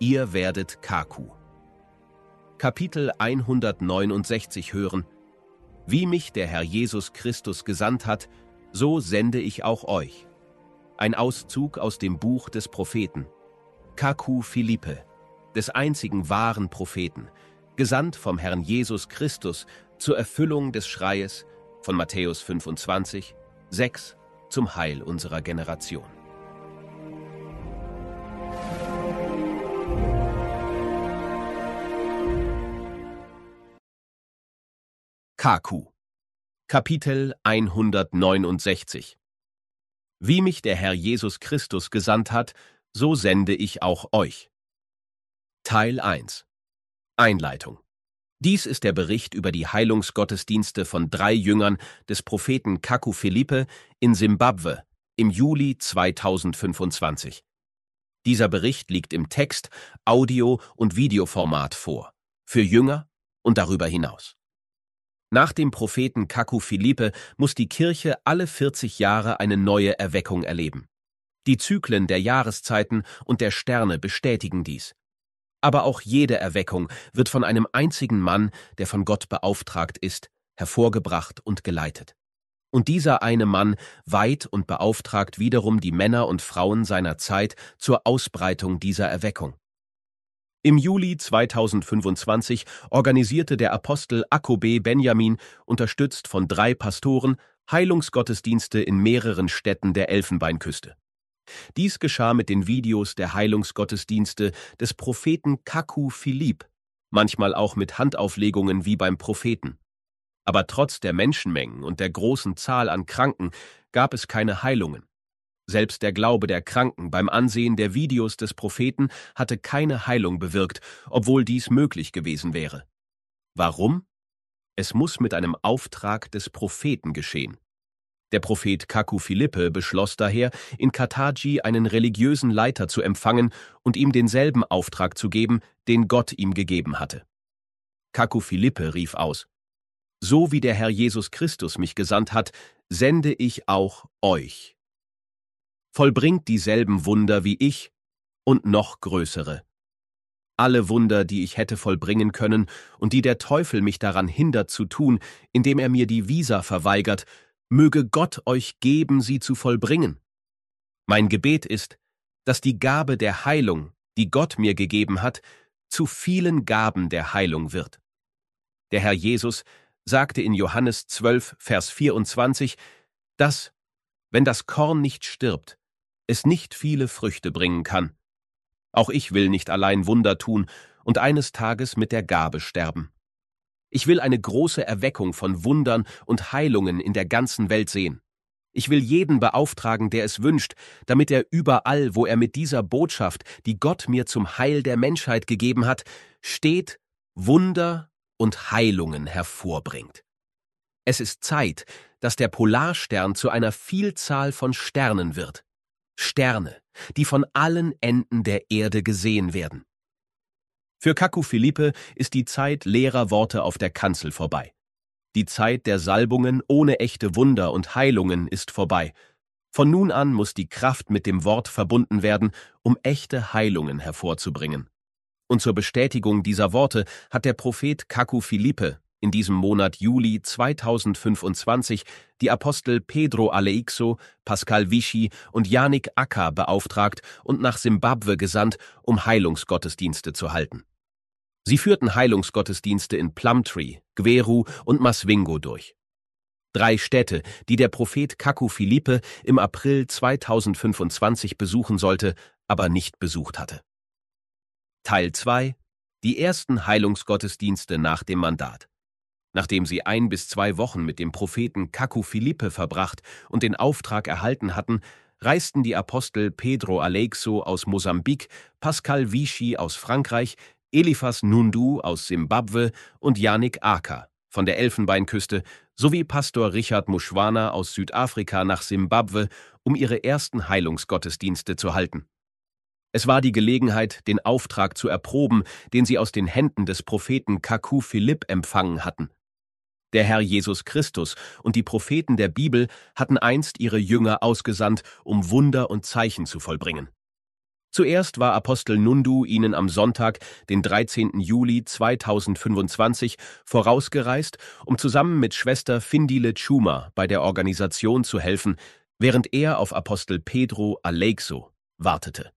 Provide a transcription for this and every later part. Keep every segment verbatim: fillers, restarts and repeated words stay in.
ihr werdet Kaku. Kapitel hundertneunundsechzig hören: Wie mich der Herr Jesus Christus gesandt hat, so sende ich auch euch. Ein Auszug aus dem Buch des Propheten Kaku Philippe, des einzigen wahren Propheten, gesandt vom Herrn Jesus Christus zur Erfüllung des Schreies von Matthäus fünfundzwanzig, sechs zum Heil unserer Generation. Kaku. Kapitel hundertneunundsechzig. Wie mich der Herr Jesus Christus gesandt hat, so sende ich auch euch. Teil eins. Einleitung. Dies ist der Bericht über die Heilungsgottesdienste von drei Jüngern des Propheten Kaku Philippe in Simbabwe im Juli zweitausendfünfundzwanzig. Dieser Bericht liegt im Text-, Audio- und Videoformat vor, für Jünger und darüber hinaus. Nach dem Propheten Kaku Philippe muss die Kirche alle vierzig Jahre eine neue Erweckung erleben. Die Zyklen der Jahreszeiten und der Sterne bestätigen dies. Aber auch jede Erweckung wird von einem einzigen Mann, der von Gott beauftragt ist, hervorgebracht und geleitet. Und dieser eine Mann weiht und beauftragt wiederum die Männer und Frauen seiner Zeit zur Ausbreitung dieser Erweckung. Im Juli zweitausendfünfundzwanzig organisierte der Apostel Akkobe Benjamin, unterstützt von drei Pastoren, Heilungsgottesdienste in mehreren Städten der Elfenbeinküste. Dies geschah mit den Videos der Heilungsgottesdienste des Propheten Kaku Philippe, manchmal auch mit Handauflegungen wie beim Propheten. Aber trotz der Menschenmengen und der großen Zahl an Kranken gab es keine Heilungen. Selbst der Glaube der Kranken beim Ansehen der Videos des Propheten hatte keine Heilung bewirkt, obwohl dies möglich gewesen wäre. Warum? Es muss mit einem Auftrag des Propheten geschehen. Der Prophet Kaku Philippe beschloss daher, in Kataji einen religiösen Leiter zu empfangen und ihm denselben Auftrag zu geben, den Gott ihm gegeben hatte. Kaku Philippe rief aus: So wie der Herr Jesus Christus mich gesandt hat, sende ich auch euch. Vollbringt dieselben Wunder wie ich und noch größere. Alle Wunder, die ich hätte vollbringen können und die der Teufel mich daran hindert zu tun, indem er mir die Visa verweigert, möge Gott euch geben, sie zu vollbringen. Mein Gebet ist, dass die Gabe der Heilung, die Gott mir gegeben hat, zu vielen Gaben der Heilung wird. Der Herr Jesus sagte in Johannes zwölf, Vers vierundzwanzig, dass, wenn das Korn nicht stirbt, es nicht viele Früchte bringen kann. Auch ich will nicht allein Wunder tun und eines Tages mit der Gabe sterben. Ich will eine große Erweckung von Wundern und Heilungen in der ganzen Welt sehen. Ich will jeden beauftragen, der es wünscht, damit er überall, wo er mit dieser Botschaft, die Gott mir zum Heil der Menschheit gegeben hat, steht, Wunder und Heilungen hervorbringt. Es ist Zeit, dass der Polarstern zu einer Vielzahl von Sternen wird. Sterne, die von allen Enden der Erde gesehen werden. Für Kaku Philippe ist die Zeit leerer Worte auf der Kanzel vorbei. Die Zeit der Salbungen ohne echte Wunder und Heilungen ist vorbei. Von nun an muss die Kraft mit dem Wort verbunden werden, um echte Heilungen hervorzubringen. Und zur Bestätigung dieser Worte hat der Prophet Kaku Philippe in diesem Monat Juli zweitausendfünfundzwanzig die Apostel Pedro Aleixo, Pascal Vichy und Yannick Acker beauftragt und nach Simbabwe gesandt, um Heilungsgottesdienste zu halten. Sie führten Heilungsgottesdienste in Plumtree, Gweru und Masvingo durch. Drei Städte, die der Prophet Kaku Philippe im April zweitausendfünfundzwanzig besuchen sollte, aber nicht besucht hatte. Teil zwei. Die ersten Heilungsgottesdienste nach dem Mandat. Nachdem sie ein bis zwei Wochen mit dem Propheten Kaku Philippe verbracht und den Auftrag erhalten hatten, reisten die Apostel Pedro Aleixo aus Mosambik, Pascal Vichy aus Frankreich, Eliphas Nundu aus Simbabwe und Yannick Acker von der Elfenbeinküste sowie Pastor Richard Mushwana aus Südafrika nach Simbabwe, um ihre ersten Heilungsgottesdienste zu halten. Es war die Gelegenheit, den Auftrag zu erproben, den sie aus den Händen des Propheten Kaku Philippe empfangen hatten. Der Herr Jesus Christus und die Propheten der Bibel hatten einst ihre Jünger ausgesandt, um Wunder und Zeichen zu vollbringen. Zuerst war Apostel Nundu ihnen am Sonntag, den dreizehnten Juli zweitausendfünfundzwanzig, vorausgereist, um zusammen mit Schwester Findile Chuma bei der Organisation zu helfen, während er auf Apostel Pedro Aleixo wartete.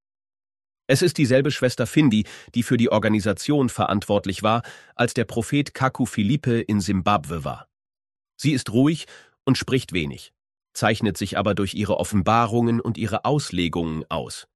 Es ist dieselbe Schwester Findi, die für die Organisation verantwortlich war, als der Prophet Kaku Philippe in Simbabwe war. Sie ist ruhig und spricht wenig, zeichnet sich aber durch ihre Offenbarungen und ihre Auslegungen aus.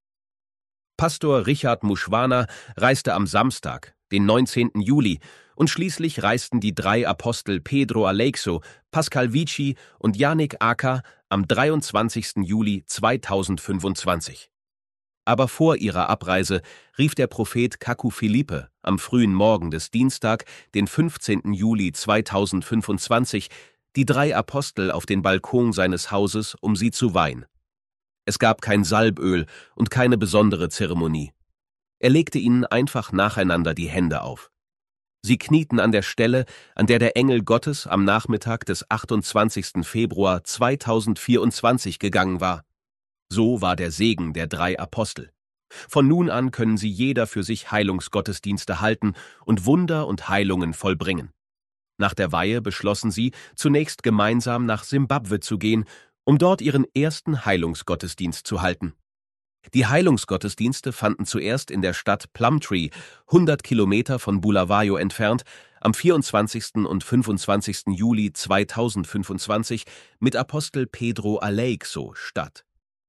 Pastor Richard Mushwana reiste am Samstag, den neunzehnten Juli, und schließlich reisten die drei Apostel Pedro Aleixo, Pascal Vici und Yannick Aka am dreiundzwanzigsten Juli zweitausendfünfundzwanzig. Aber vor ihrer Abreise rief der Prophet Kaku Philippe am frühen Morgen des Dienstag, den fünfzehnten Juli zweitausendfünfundzwanzig, die drei Apostel auf den Balkon seines Hauses, um sie zu weihen. Es gab kein Salböl und keine besondere Zeremonie. Er legte ihnen einfach nacheinander die Hände auf. Sie knieten an der Stelle, an der der Engel Gottes am Nachmittag des achtundzwanzigsten Februar zweitausendvierundzwanzig gegangen war. So war der Segen der drei Apostel. Von nun an können sie jeder für sich Heilungsgottesdienste halten und Wunder und Heilungen vollbringen. Nach der Weihe beschlossen sie, zunächst gemeinsam nach Simbabwe zu gehen, um dort ihren ersten Heilungsgottesdienst zu halten. Die Heilungsgottesdienste fanden zuerst in der Stadt Plumtree, hundert Kilometer von Bulawayo entfernt, am vierundzwanzigsten und fünfundzwanzigsten Juli zweitausendfünfundzwanzig mit Apostel Pedro Aleixo statt.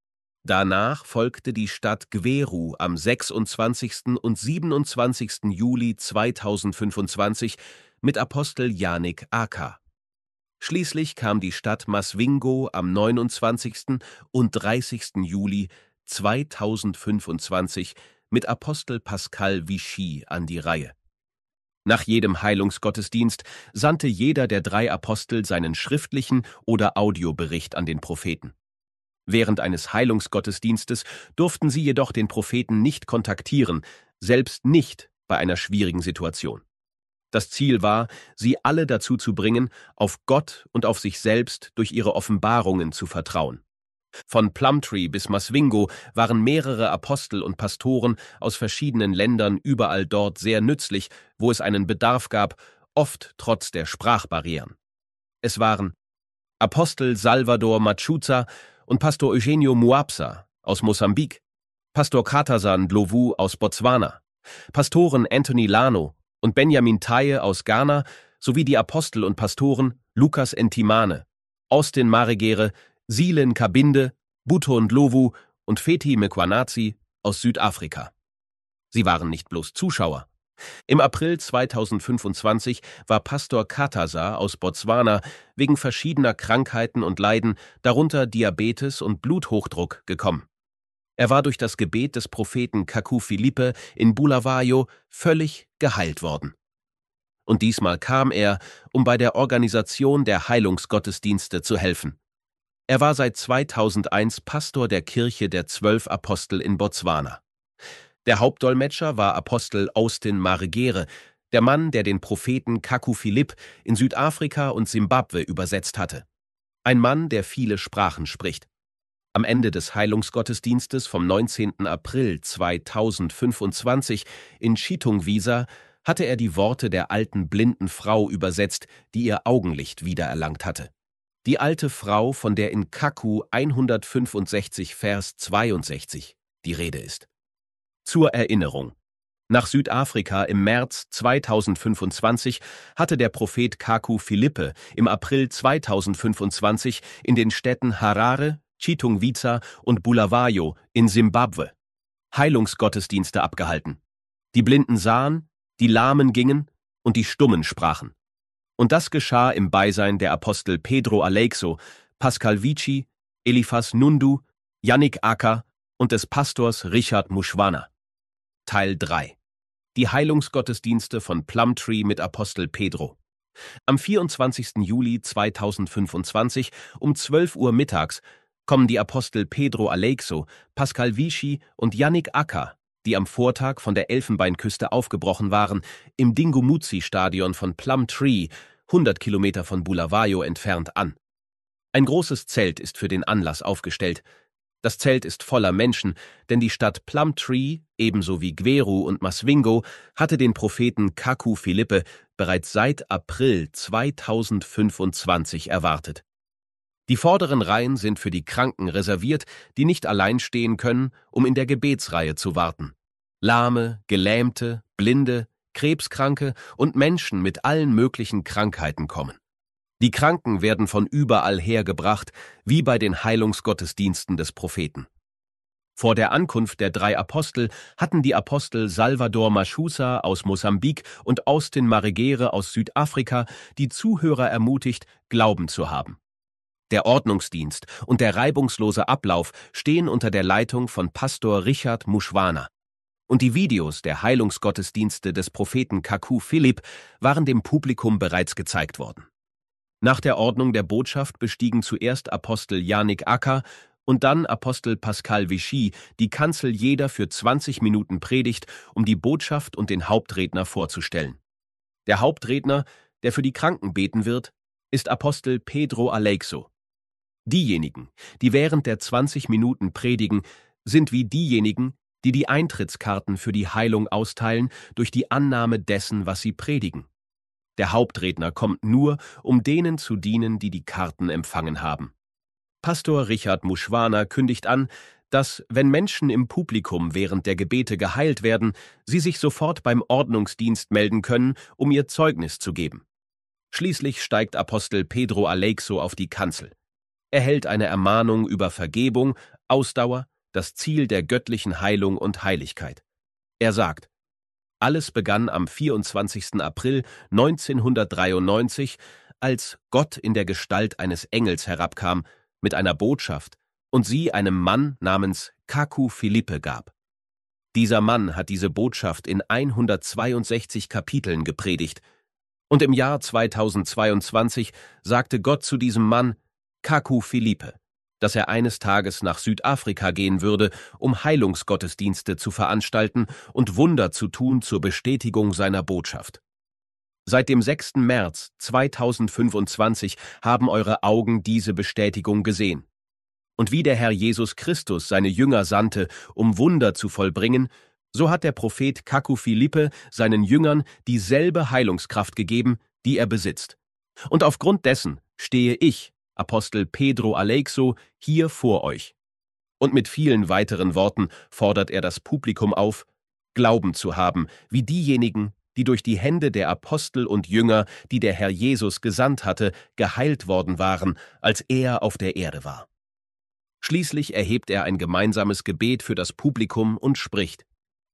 Danach folgte die Stadt Gweru am sechsundzwanzigsten und siebenundzwanzigsten Juli zweitausendfünfundzwanzig mit Apostel Yannick Aka. Schließlich kam die Stadt Masvingo am neunundzwanzigsten und dreißigsten Juli zweitausendfünfundzwanzig mit Apostel Pascal Vici an die Reihe. Nach jedem Heilungsgottesdienst sandte jeder der drei Apostel seinen schriftlichen oder Audiobericht an den Propheten. Während eines Heilungsgottesdienstes durften sie jedoch den Propheten nicht kontaktieren, selbst nicht bei einer schwierigen Situation. Das Ziel war, sie alle dazu zu bringen, auf Gott und auf sich selbst durch ihre Offenbarungen zu vertrauen. Von Plumtree bis Masvingo waren mehrere Apostel und Pastoren aus verschiedenen Ländern überall dort sehr nützlich, wo es einen Bedarf gab, oft trotz der Sprachbarrieren. Es waren Apostel Salvador Machuza und Pastor Eugenio Muapsa aus Mosambik, Pastor Katasan Ndlovu aus Botswana, Pastoren Anthony Lano und Benjamin Taye aus Ghana sowie die Apostel und Pastoren Lukas Ntimane, Austin Maregere, Silen Kabinde, Buto Ndlovu und Feti Mkhwanazi aus Südafrika. Sie waren nicht bloß Zuschauer. Im April zweitausendfünfundzwanzig war Pastor Katasa aus Botswana wegen verschiedener Krankheiten und Leiden, darunter Diabetes und Bluthochdruck, gekommen. Er war durch das Gebet des Propheten Kaku Philippe in Bulawayo völlig geheilt worden. Und diesmal kam er, um bei der Organisation der Heilungsgottesdienste zu helfen. Er war seit zweitausendeins Pastor der Kirche der Zwölf Apostel in Botswana. Der Hauptdolmetscher war Apostel Austin Maregere, der Mann, der den Propheten Kaku Philippe in Südafrika und Simbabwe übersetzt hatte. Ein Mann, der viele Sprachen spricht. Am Ende des Heilungsgottesdienstes vom neunzehnten April zweitausendfünfundzwanzig in Chitungwiesa hatte er die Worte der alten blinden Frau übersetzt, die ihr Augenlicht wiedererlangt hatte. Die alte Frau, von der in Kaku hundertfünfundsechzig Vers zweiundsechzig die Rede ist. Zur Erinnerung: Nach Südafrika im März zweitausendfünfundzwanzig hatte der Prophet Kaku Philippe im April zweitausendfünfundzwanzig in den Städten Harare, Chitungwiza und Bulawayo in Simbabwe Heilungsgottesdienste abgehalten. Die Blinden sahen, die Lahmen gingen und die Stummen sprachen. Und das geschah im Beisein der Apostel Pedro Aleixo, Pascal Vici, Eliphas Nundu, Yannick Aka und des Pastors Richard Mushwana. Teil drei. Die Heilungsgottesdienste von Plumtree mit Apostel Pedro. Am vierundzwanzigsten Juli zweitausendfünfundzwanzig um zwölf Uhr mittags kommen die Apostel Pedro Aleixo, Pascal Vici und Yannick Aka, die am Vortag von der Elfenbeinküste aufgebrochen waren, im Dingumuzi-Stadion von Plumtree, hundert Kilometer von Bulawayo entfernt, an. Ein großes Zelt ist für den Anlass aufgestellt. Das Zelt ist voller Menschen, denn die Stadt Plumtree, ebenso wie Gweru und Masvingo, hatte den Propheten Kaku Philippe bereits seit April zweitausendfünfundzwanzig erwartet. Die vorderen Reihen sind für die Kranken reserviert, die nicht allein stehen können, um in der Gebetsreihe zu warten. Lahme, Gelähmte, Blinde, Krebskranke und Menschen mit allen möglichen Krankheiten kommen. Die Kranken werden von überall hergebracht, wie bei den Heilungsgottesdiensten des Propheten. Vor der Ankunft der drei Apostel hatten die Apostel Salvador Mashusa aus Mosambik und Austin Marigere aus Südafrika die Zuhörer ermutigt, Glauben zu haben. Der Ordnungsdienst und der reibungslose Ablauf stehen unter der Leitung von Pastor Richard Mushwana. Und die Videos der Heilungsgottesdienste des Propheten Kaku Philippe waren dem Publikum bereits gezeigt worden. Nach der Ordnung der Botschaft bestiegen zuerst Apostel Yannick Acker und dann Apostel Pascal Vichy die Kanzel jeder für zwanzig Minuten Predigt, um die Botschaft und den Hauptredner vorzustellen. Der Hauptredner, der für die Kranken beten wird, ist Apostel Pedro Aleixo. Diejenigen, die während der zwanzig Minuten predigen, sind wie diejenigen, die die Eintrittskarten für die Heilung austeilen durch die Annahme dessen, was sie predigen. Der Hauptredner kommt nur, um denen zu dienen, die die Karten empfangen haben. Pastor Richard Mushwana kündigt an, dass, wenn Menschen im Publikum während der Gebete geheilt werden, sie sich sofort beim Ordnungsdienst melden können, um ihr Zeugnis zu geben. Schließlich steigt Apostel Pedro Aleixo auf die Kanzel. Er hält eine Ermahnung über Vergebung, Ausdauer, das Ziel der göttlichen Heilung und Heiligkeit. Er sagt: Alles begann am vierundzwanzigsten April neunzehnhundertdreiundneunzig, als Gott in der Gestalt eines Engels herabkam mit einer Botschaft und sie einem Mann namens Kaku Philippe gab. Dieser Mann hat diese Botschaft in hundertzweiundsechzig Kapiteln gepredigt. Und im Jahr zweitausendzweiundzwanzig sagte Gott zu diesem Mann, Kaku Philippe, dass er eines Tages nach Südafrika gehen würde, um Heilungsgottesdienste zu veranstalten und Wunder zu tun zur Bestätigung seiner Botschaft. Seit dem sechsten März zweitausendfünfundzwanzig haben eure Augen diese Bestätigung gesehen. Und wie der Herr Jesus Christus seine Jünger sandte, um Wunder zu vollbringen, so hat der Prophet Kaku Philippe seinen Jüngern dieselbe Heilungskraft gegeben, die er besitzt. Und aufgrund dessen stehe ich, Apostel Pedro Aleixo, hier vor euch. Und mit vielen weiteren Worten fordert er das Publikum auf, Glauben zu haben, wie diejenigen, die durch die Hände der Apostel und Jünger, die der Herr Jesus gesandt hatte, geheilt worden waren, als er auf der Erde war. Schließlich erhebt er ein gemeinsames Gebet für das Publikum und spricht: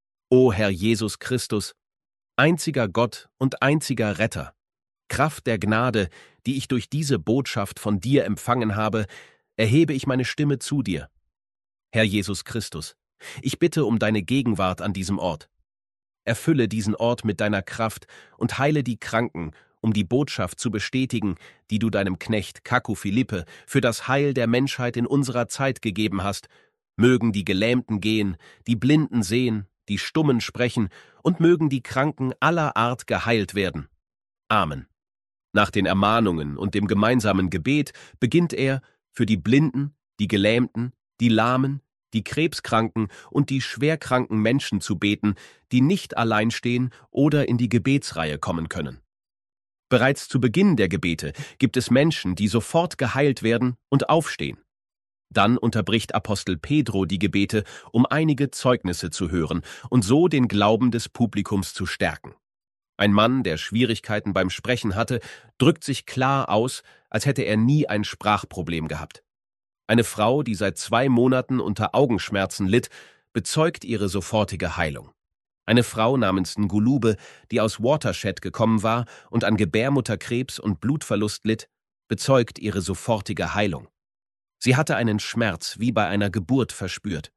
O Herr Jesus Christus, einziger Gott und einziger Retter, Kraft der Gnade, die ich durch diese Botschaft von dir empfangen habe, erhebe ich meine Stimme zu dir. Herr Jesus Christus, ich bitte um deine Gegenwart an diesem Ort. Erfülle diesen Ort mit deiner Kraft und heile die Kranken, um die Botschaft zu bestätigen, die du deinem Knecht Kaku Philippe für das Heil der Menschheit in unserer Zeit gegeben hast. Mögen die Gelähmten gehen, die Blinden sehen, die Stummen sprechen und mögen die Kranken aller Art geheilt werden. Amen. Nach den Ermahnungen und dem gemeinsamen Gebet beginnt er, für die Blinden, die Gelähmten, die Lahmen, die Krebskranken und die schwerkranken Menschen zu beten, die nicht allein stehen oder in die Gebetsreihe kommen können. Bereits zu Beginn der Gebete gibt es Menschen, die sofort geheilt werden und aufstehen. Dann unterbricht Apostel Pedro die Gebete, um einige Zeugnisse zu hören und so den Glauben des Publikums zu stärken. Ein Mann, der Schwierigkeiten beim Sprechen hatte, drückt sich klar aus, als hätte er nie ein Sprachproblem gehabt. Eine Frau, die seit zwei Monaten unter Augenschmerzen litt, bezeugt ihre sofortige Heilung. Eine Frau namens Ngulube, die aus Watershed gekommen war und an Gebärmutterkrebs und Blutverlust litt, bezeugt ihre sofortige Heilung. Sie hatte einen Schmerz wie bei einer Geburt verspürt.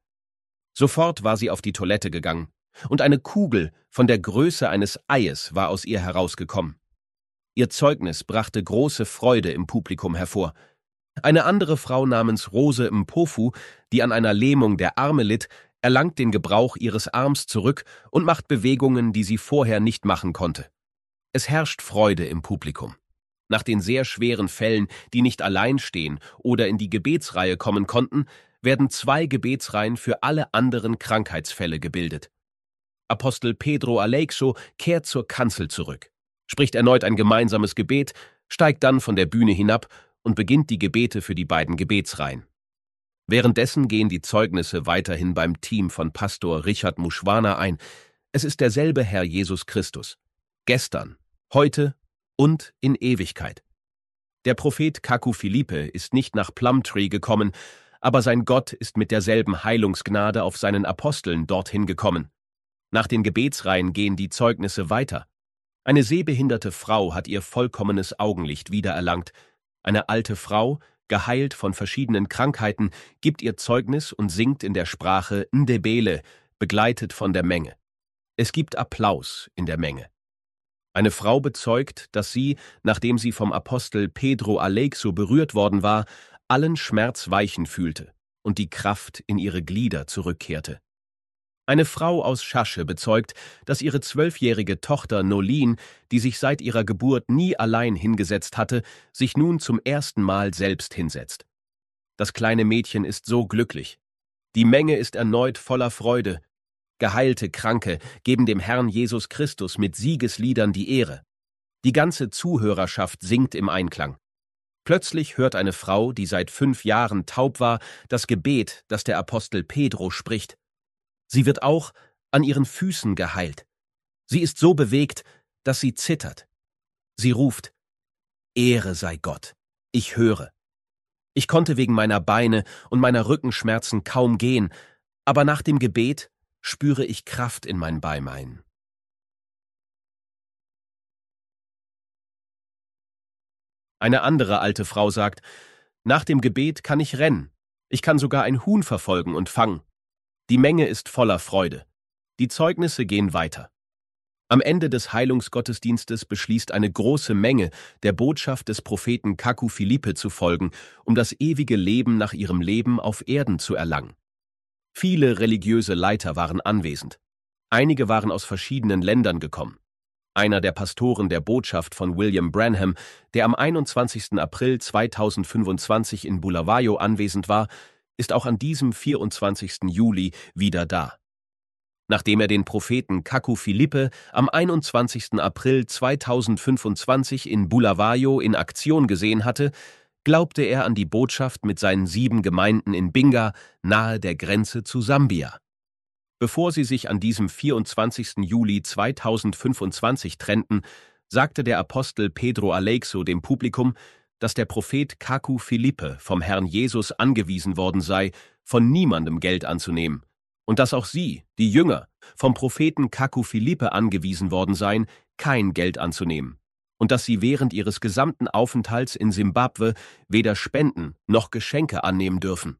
Sofort war sie auf die Toilette gegangen, und eine Kugel von der Größe eines Eies war aus ihr herausgekommen. Ihr Zeugnis brachte große Freude im Publikum hervor. Eine andere Frau namens Rose Mpofu, die an einer Lähmung der Arme litt, erlangt den Gebrauch ihres Arms zurück und macht Bewegungen, die sie vorher nicht machen konnte. Es herrscht Freude im Publikum. Nach den sehr schweren Fällen, die nicht allein stehen oder in die Gebetsreihe kommen konnten, werden zwei Gebetsreihen für alle anderen Krankheitsfälle gebildet. Apostel Pedro Aleixo kehrt zur Kanzel zurück, spricht erneut ein gemeinsames Gebet, steigt dann von der Bühne hinab und beginnt die Gebete für die beiden Gebetsreihen. Währenddessen gehen die Zeugnisse weiterhin beim Team von Pastor Richard Muschwana ein. Es ist derselbe Herr Jesus Christus. Gestern, heute und in Ewigkeit. Der Prophet Kaku Philippe ist nicht nach Plumtree gekommen, aber sein Gott ist mit derselben Heilungsgnade auf seinen Aposteln dorthin gekommen. Nach den Gebetsreihen gehen die Zeugnisse weiter. Eine sehbehinderte Frau hat ihr vollkommenes Augenlicht wiedererlangt. Eine alte Frau, geheilt von verschiedenen Krankheiten, gibt ihr Zeugnis und singt in der Sprache Ndebele, begleitet von der Menge. Es gibt Applaus in der Menge. Eine Frau bezeugt, dass sie, nachdem sie vom Apostel Pedro Aleixo berührt worden war, allen Schmerz weichen fühlte und die Kraft in ihre Glieder zurückkehrte. Eine Frau aus Schasche bezeugt, dass ihre zwölfjährige Tochter Nolin, die sich seit ihrer Geburt nie allein hingesetzt hatte, sich nun zum ersten Mal selbst hinsetzt. Das kleine Mädchen ist so glücklich. Die Menge ist erneut voller Freude. Geheilte Kranke geben dem Herrn Jesus Christus mit Siegesliedern die Ehre. Die ganze Zuhörerschaft singt im Einklang. Plötzlich hört eine Frau, die seit fünf Jahren taub war, das Gebet, das der Apostel Pedro spricht. Sie wird auch an ihren Füßen geheilt. Sie ist so bewegt, dass sie zittert. Sie ruft: Ehre sei Gott, ich höre. Ich konnte wegen meiner Beine und meiner Rückenschmerzen kaum gehen, aber nach dem Gebet spüre ich Kraft in mein Beimein. Eine andere alte Frau sagt: Nach dem Gebet kann ich rennen. Ich kann sogar ein Huhn verfolgen und fangen. Die Menge ist voller Freude. Die Zeugnisse gehen weiter. Am Ende des Heilungsgottesdienstes beschließt eine große Menge, der Botschaft des Propheten Kaku Philippe zu folgen, um das ewige Leben nach ihrem Leben auf Erden zu erlangen. Viele religiöse Leiter waren anwesend. Einige waren aus verschiedenen Ländern gekommen. Einer der Pastoren der Botschaft von William Branham, der am einundzwanzigsten April zweitausendfünfundzwanzig in Bulawayo anwesend war, ist auch an diesem vierundzwanzigsten Juli wieder da. Nachdem er den Propheten Kaku Philippe am einundzwanzigsten April zweitausendfünfundzwanzig in Bulawayo in Aktion gesehen hatte, glaubte er an die Botschaft mit seinen sieben Gemeinden in Binga, nahe der Grenze zu Sambia. Bevor sie sich an diesem vierundzwanzigsten Juli zweitausendfünfundzwanzig trennten, sagte der Apostel Pedro Aleixo dem Publikum, dass der Prophet Kaku Philippe vom Herrn Jesus angewiesen worden sei, von niemandem Geld anzunehmen, und dass auch sie, die Jünger, vom Propheten Kaku Philippe angewiesen worden seien, kein Geld anzunehmen, und dass sie während ihres gesamten Aufenthalts in Simbabwe weder Spenden noch Geschenke annehmen dürfen.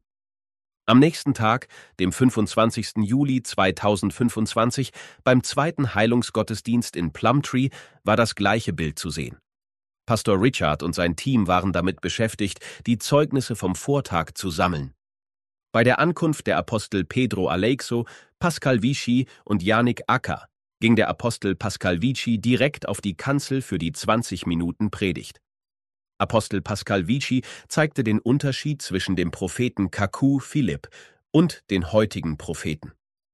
Am nächsten Tag, dem fünfundzwanzigsten Juli zweitausendfünfundzwanzig, beim zweiten Heilungsgottesdienst in Plumtree, war das gleiche Bild zu sehen. Pastor Richard und sein Team waren damit beschäftigt, die Zeugnisse vom Vortag zu sammeln. Bei der Ankunft der Apostel Pedro Aleixo, Pascal Vichy und Yannick Acker ging der Apostel Pascal Vichy direkt auf die Kanzel für die zwanzig Minuten Predigt. Apostel Pascal Vichy zeigte den Unterschied zwischen dem Propheten Kaku Philippe und den heutigen Propheten.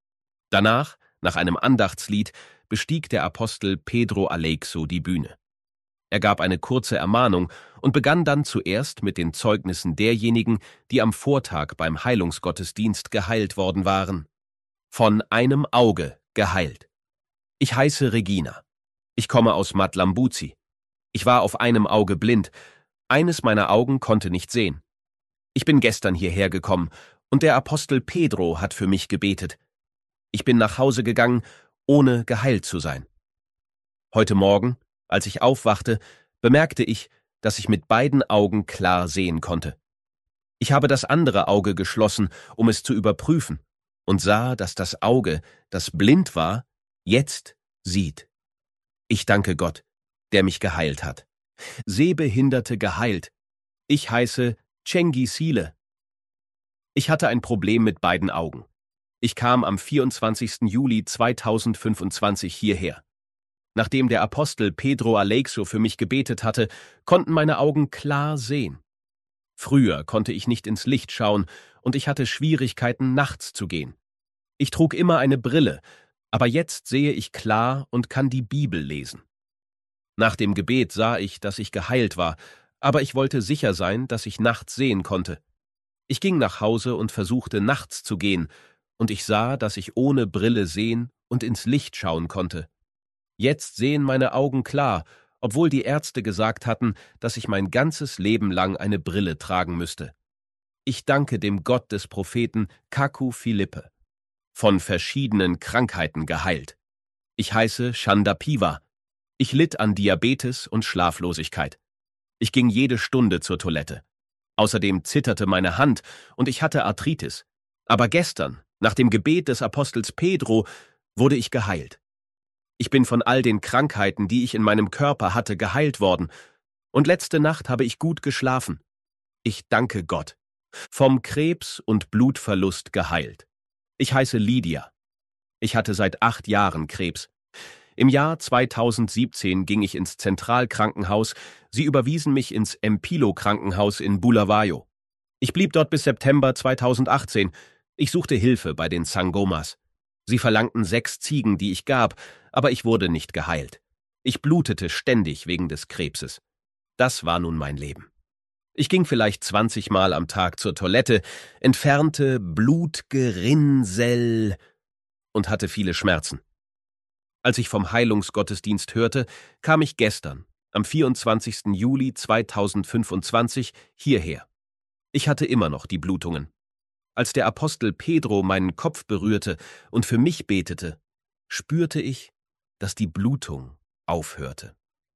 Danach, nach einem Andachtslied, bestieg der Apostel Pedro Aleixo die Bühne. Er gab eine kurze Ermahnung und begann dann zuerst mit den Zeugnissen derjenigen, die am Vortag beim Heilungsgottesdienst geheilt worden waren. Von einem Auge geheilt. Ich heiße Regina. Ich komme aus Matlambuzi. Ich war auf einem Auge blind. Eines meiner Augen konnte nicht sehen. Ich bin gestern hierher gekommen und der Apostel Pedro hat für mich gebetet. Ich bin nach Hause gegangen, ohne geheilt zu sein. Heute Morgen, als ich aufwachte, bemerkte ich, dass ich mit beiden Augen klar sehen konnte. Ich habe das andere Auge geschlossen, um es zu überprüfen, und sah, dass das Auge, das blind war, jetzt sieht. Ich danke Gott, der mich geheilt hat. Sehbehinderte geheilt. Ich heiße Cengi Sile. Ich hatte ein Problem mit beiden Augen. Ich kam am vierundzwanzigsten Juli zweitausendfünfundzwanzig hierher. Nachdem der Apostel Pedro Aleixo für mich gebetet hatte, konnten meine Augen klar sehen. Früher konnte ich nicht ins Licht schauen und ich hatte Schwierigkeiten, nachts zu gehen. Ich trug immer eine Brille, aber jetzt sehe ich klar und kann die Bibel lesen. Nach dem Gebet sah ich, dass ich geheilt war, aber ich wollte sicher sein, dass ich nachts sehen konnte. Ich ging nach Hause und versuchte nachts zu gehen, und ich sah, dass ich ohne Brille sehen und ins Licht schauen konnte. Jetzt sehen meine Augen klar, obwohl die Ärzte gesagt hatten, dass ich mein ganzes Leben lang eine Brille tragen müsste. Ich danke dem Gott des Propheten Kaku Philippe. Von verschiedenen Krankheiten geheilt. Ich heiße Chandapiva. Ich litt an Diabetes und Schlaflosigkeit. Ich ging jede Stunde zur Toilette. Außerdem zitterte meine Hand und ich hatte Arthritis. Aber gestern, nach dem Gebet des Apostels Pedro, wurde ich geheilt. Ich bin von all den Krankheiten, die ich in meinem Körper hatte, geheilt worden. Und letzte Nacht habe ich gut geschlafen. Ich danke Gott. Vom Krebs und Blutverlust geheilt. Ich heiße Lydia. Ich hatte seit acht Jahren Krebs. Im Jahr zweitausendsiebzehn ging ich ins Zentralkrankenhaus. Sie überwiesen mich ins Empilo-Krankenhaus in Bulawayo. Ich blieb dort bis September zweitausendachtzehn. Ich suchte Hilfe bei den Sangomas. Sie verlangten sechs Ziegen, die ich gab, aber ich wurde nicht geheilt. Ich blutete ständig wegen des Krebses. Das war nun mein Leben. Ich ging vielleicht zwanzig Mal am Tag zur Toilette, entfernte Blutgerinnsel und hatte viele Schmerzen. Als ich vom Heilungsgottesdienst hörte, kam ich gestern, am vierundzwanzigsten Juli zweitausendfünfundzwanzig, hierher. Ich hatte immer noch die Blutungen. Als der Apostel Pedro meinen Kopf berührte und für mich betete, spürte ich, dass die Blutung aufhörte.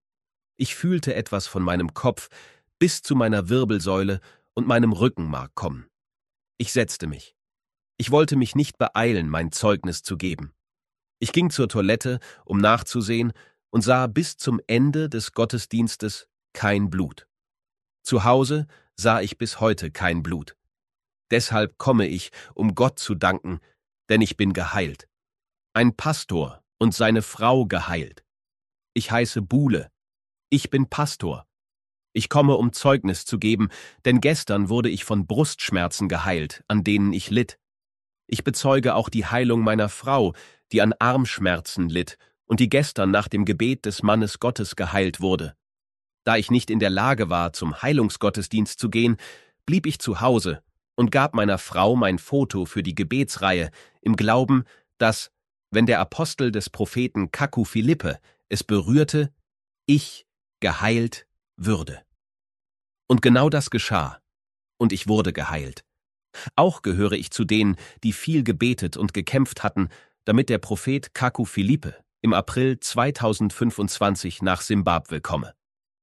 Ich fühlte etwas von meinem Kopf bis zu meiner Wirbelsäule und meinem Rückenmark kommen. Ich setzte mich. Ich wollte mich nicht beeilen, mein Zeugnis zu geben. Ich ging zur Toilette, um nachzusehen, und sah bis zum Ende des Gottesdienstes kein Blut. Zu Hause sah ich bis heute kein Blut. Deshalb komme ich, um Gott zu danken, denn ich bin geheilt. Ein Pastor und seine Frau geheilt. Ich heiße Bule. Ich bin Pastor. Ich komme, um Zeugnis zu geben, denn gestern wurde ich von Brustschmerzen geheilt, an denen ich litt. Ich bezeuge auch die Heilung meiner Frau, die an Armschmerzen litt und die gestern nach dem Gebet des Mannes Gottes geheilt wurde. Da ich nicht in der Lage war, zum Heilungsgottesdienst zu gehen, blieb ich zu Hause und gab meiner Frau mein Foto für die Gebetsreihe, im Glauben, dass, wenn der Apostel des Propheten Kaku Philippe es berührte, ich geheilt würde. Und genau das geschah, und ich wurde geheilt. Auch gehöre ich zu denen, die viel gebetet und gekämpft hatten, damit der Prophet Kaku Philippe im April zweitausendfünfundzwanzig nach Simbabwe komme.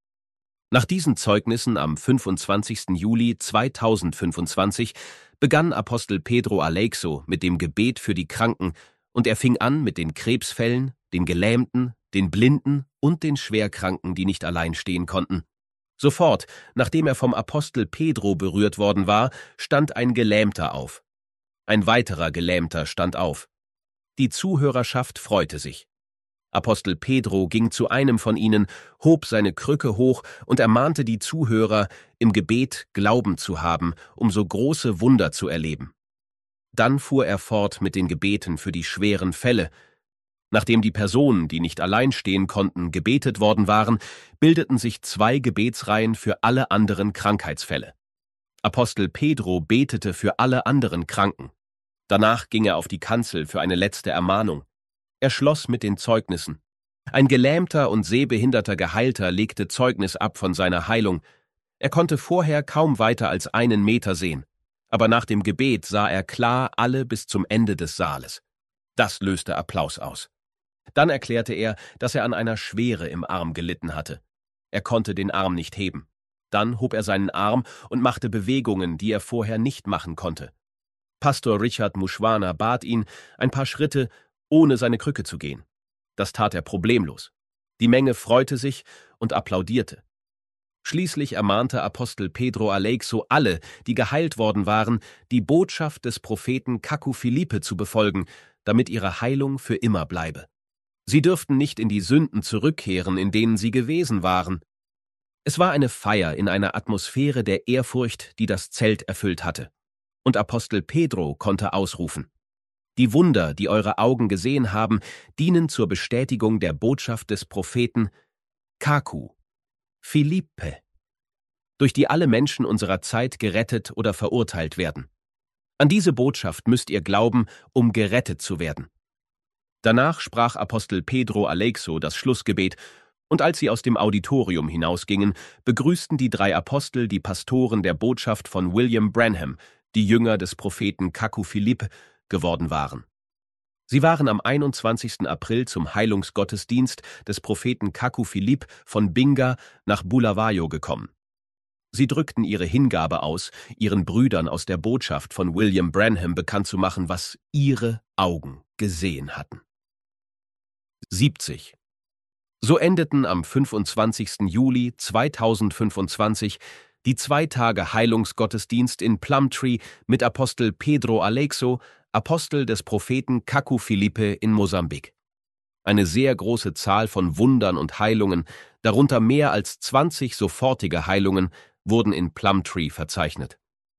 Nach diesen Zeugnissen am fünfundzwanzigsten Juli zweitausendfünfundzwanzig begann Apostel Pedro Aleixo mit dem Gebet für die Kranken und er fing an mit den Krebsfällen, den Gelähmten, den Blinden und den Schwerkranken, die nicht allein stehen konnten. Sofort, nachdem er vom Apostel Pedro berührt worden war, stand ein Gelähmter auf. Ein weiterer Gelähmter stand auf. Die Zuhörerschaft freute sich. Apostel Pedro ging zu einem von ihnen, hob seine Krücke hoch und ermahnte die Zuhörer, im Gebet Glauben zu haben, um so große Wunder zu erleben. Dann fuhr er fort mit den Gebeten für die schweren Fälle. Nachdem die Personen, die nicht allein stehen konnten, gebetet worden waren, bildeten sich zwei Gebetsreihen für alle anderen Krankheitsfälle. Apostel Pedro betete für alle anderen Kranken. Danach ging er auf die Kanzel für eine letzte Ermahnung. Er schloss mit den Zeugnissen. Ein gelähmter und sehbehinderter Geheilter legte Zeugnis ab von seiner Heilung. Er konnte vorher kaum weiter als einen Meter sehen. Aber nach dem Gebet sah er klar alle bis zum Ende des Saales. Das löste Applaus aus. Dann erklärte er, dass er an einer Schwere im Arm gelitten hatte. Er konnte den Arm nicht heben. Dann hob er seinen Arm und machte Bewegungen, die er vorher nicht machen konnte. Pastor Richard Mushwana bat ihn, ein paar Schritte ohne seine Krücke zu gehen. Das tat er problemlos. Die Menge freute sich und applaudierte. Schließlich ermahnte Apostel Pedro Aleixo alle, die geheilt worden waren, die Botschaft des Propheten Kaku Philippe zu befolgen, damit ihre Heilung für immer bleibe. Sie dürften nicht in die Sünden zurückkehren, in denen sie gewesen waren. Es war eine Feier in einer Atmosphäre der Ehrfurcht, die das Zelt erfüllt hatte. Und Apostel Pedro konnte ausrufen: Die Wunder, die eure Augen gesehen haben, dienen zur Bestätigung der Botschaft des Propheten Kaku, Philippe, durch die alle Menschen unserer Zeit gerettet oder verurteilt werden. An diese Botschaft müsst ihr glauben, um gerettet zu werden. Danach sprach Apostel Pedro Aleixo das Schlussgebet, und als sie aus dem Auditorium hinausgingen, begrüßten die drei Apostel die Pastoren der Botschaft von William Branham, die Jünger des Propheten Kaku Philippe geworden waren. Sie waren am einundzwanzigsten April zum Heilungsgottesdienst des Propheten Kaku Philippe von Binga nach Bulawayo gekommen. Sie drückten ihre Hingabe aus, ihren Brüdern aus der Botschaft von William Branham bekannt zu machen, was ihre Augen gesehen hatten. siebzig. So endeten am fünfundzwanzigsten Juli zweitausendfünfundzwanzig die zwei Tage Heilungsgottesdienst in Plumtree mit Apostel Pedro Aleixo, Apostel des Propheten Kaku Philippe in Mosambik. Eine sehr große Zahl von Wundern und Heilungen, darunter mehr als zwanzig sofortige Heilungen, wurden in Plumtree verzeichnet.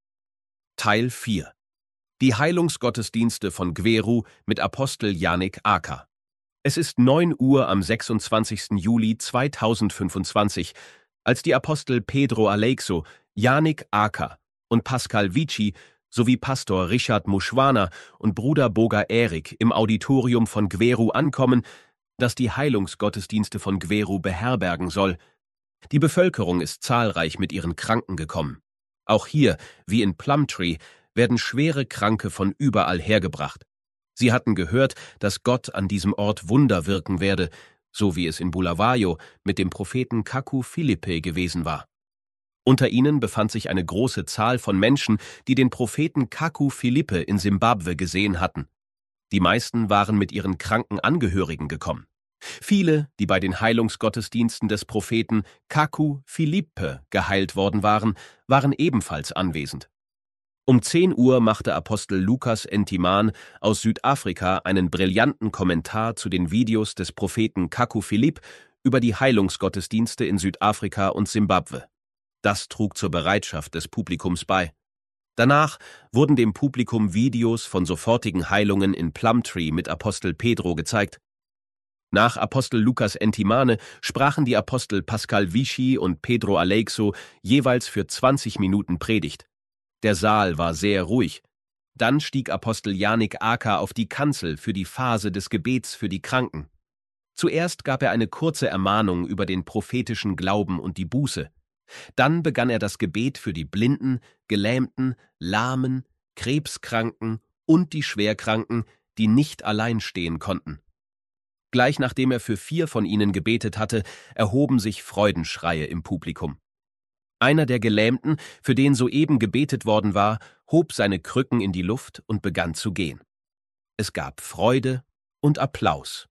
Teil vier. Die Heilungsgottesdienste von Gweru mit Apostel Yannick Aka. Es ist neun Uhr am sechsundzwanzigsten Juli zweitausendfünfundzwanzig, als die Apostel Pedro Aleixo, Yannick Aka und Pascal Vici sowie Pastor Richard Mushwana und Bruder Boga Erik im Auditorium von Gweru ankommen, das die Heilungsgottesdienste von Gweru beherbergen soll. Die Bevölkerung ist zahlreich mit ihren Kranken gekommen. Auch hier, wie in Plumtree, werden schwere Kranke von überall hergebracht. Sie hatten gehört, dass Gott an diesem Ort Wunder wirken werde, so wie es in Bulawayo mit dem Propheten Kaku Philippe gewesen war. Unter ihnen befand sich eine große Zahl von Menschen, die den Propheten Kaku Philippe in Simbabwe gesehen hatten. Die meisten waren mit ihren kranken Angehörigen gekommen. Viele, die bei den Heilungsgottesdiensten des Propheten Kaku Philippe geheilt worden waren, waren ebenfalls anwesend. Um zehn Uhr machte Apostel Lukas Entiman aus Südafrika einen brillanten Kommentar zu den Videos des Propheten Kaku Philippe über die Heilungsgottesdienste in Südafrika und Simbabwe. Das trug zur Bereitschaft des Publikums bei. Danach wurden dem Publikum Videos von sofortigen Heilungen in Plumtree mit Apostel Pedro gezeigt. Nach Apostel Lukas Entimane sprachen die Apostel Pascal Vici und Pedro Aleixo jeweils für zwanzig Minuten Predigt. Der Saal war sehr ruhig. Dann stieg Apostel Yannick Aka auf die Kanzel für die Phase des Gebets für die Kranken. Zuerst gab er eine kurze Ermahnung über den prophetischen Glauben und die Buße. Dann begann er das Gebet für die Blinden, Gelähmten, Lahmen, Krebskranken und die Schwerkranken, die nicht allein stehen konnten. Gleich nachdem er für vier von ihnen gebetet hatte, erhoben sich Freudenschreie im Publikum. Einer der Gelähmten, für den soeben gebetet worden war, hob seine Krücken in die Luft und begann zu gehen. Es gab Freude und Applaus.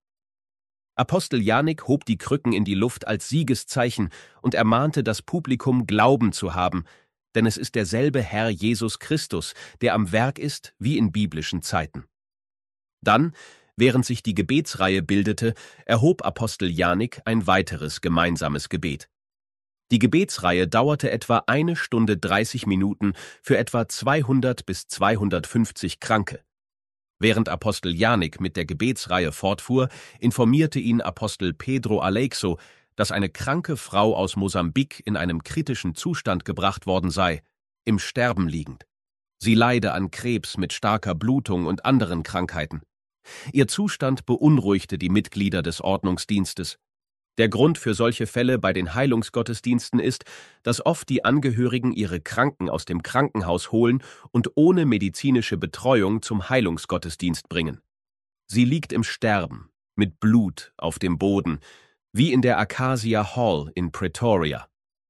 Apostel Yannick hob die Krücken in die Luft als Siegeszeichen und ermahnte das Publikum, Glauben zu haben, denn es ist derselbe Herr Jesus Christus, der am Werk ist wie in biblischen Zeiten. Dann, während sich die Gebetsreihe bildete, erhob Apostel Yannick ein weiteres gemeinsames Gebet. Die Gebetsreihe dauerte etwa eine Stunde dreißig Minuten für etwa zweihundert bis zweihundertfünfzig Kranke. Während Apostel Yannick mit der Gebetsreihe fortfuhr, informierte ihn Apostel Pedro Aleixo, dass eine kranke Frau aus Mosambik in einem kritischen Zustand gebracht worden sei, im Sterben liegend. Sie leide an Krebs mit starker Blutung und anderen Krankheiten. Ihr Zustand beunruhigte die Mitglieder des Ordnungsdienstes. Der Grund für solche Fälle bei den Heilungsgottesdiensten ist, dass oft die Angehörigen ihre Kranken aus dem Krankenhaus holen und ohne medizinische Betreuung zum Heilungsgottesdienst bringen. Sie liegt im Sterben, mit Blut auf dem Boden, wie in der Acacia Hall in Pretoria.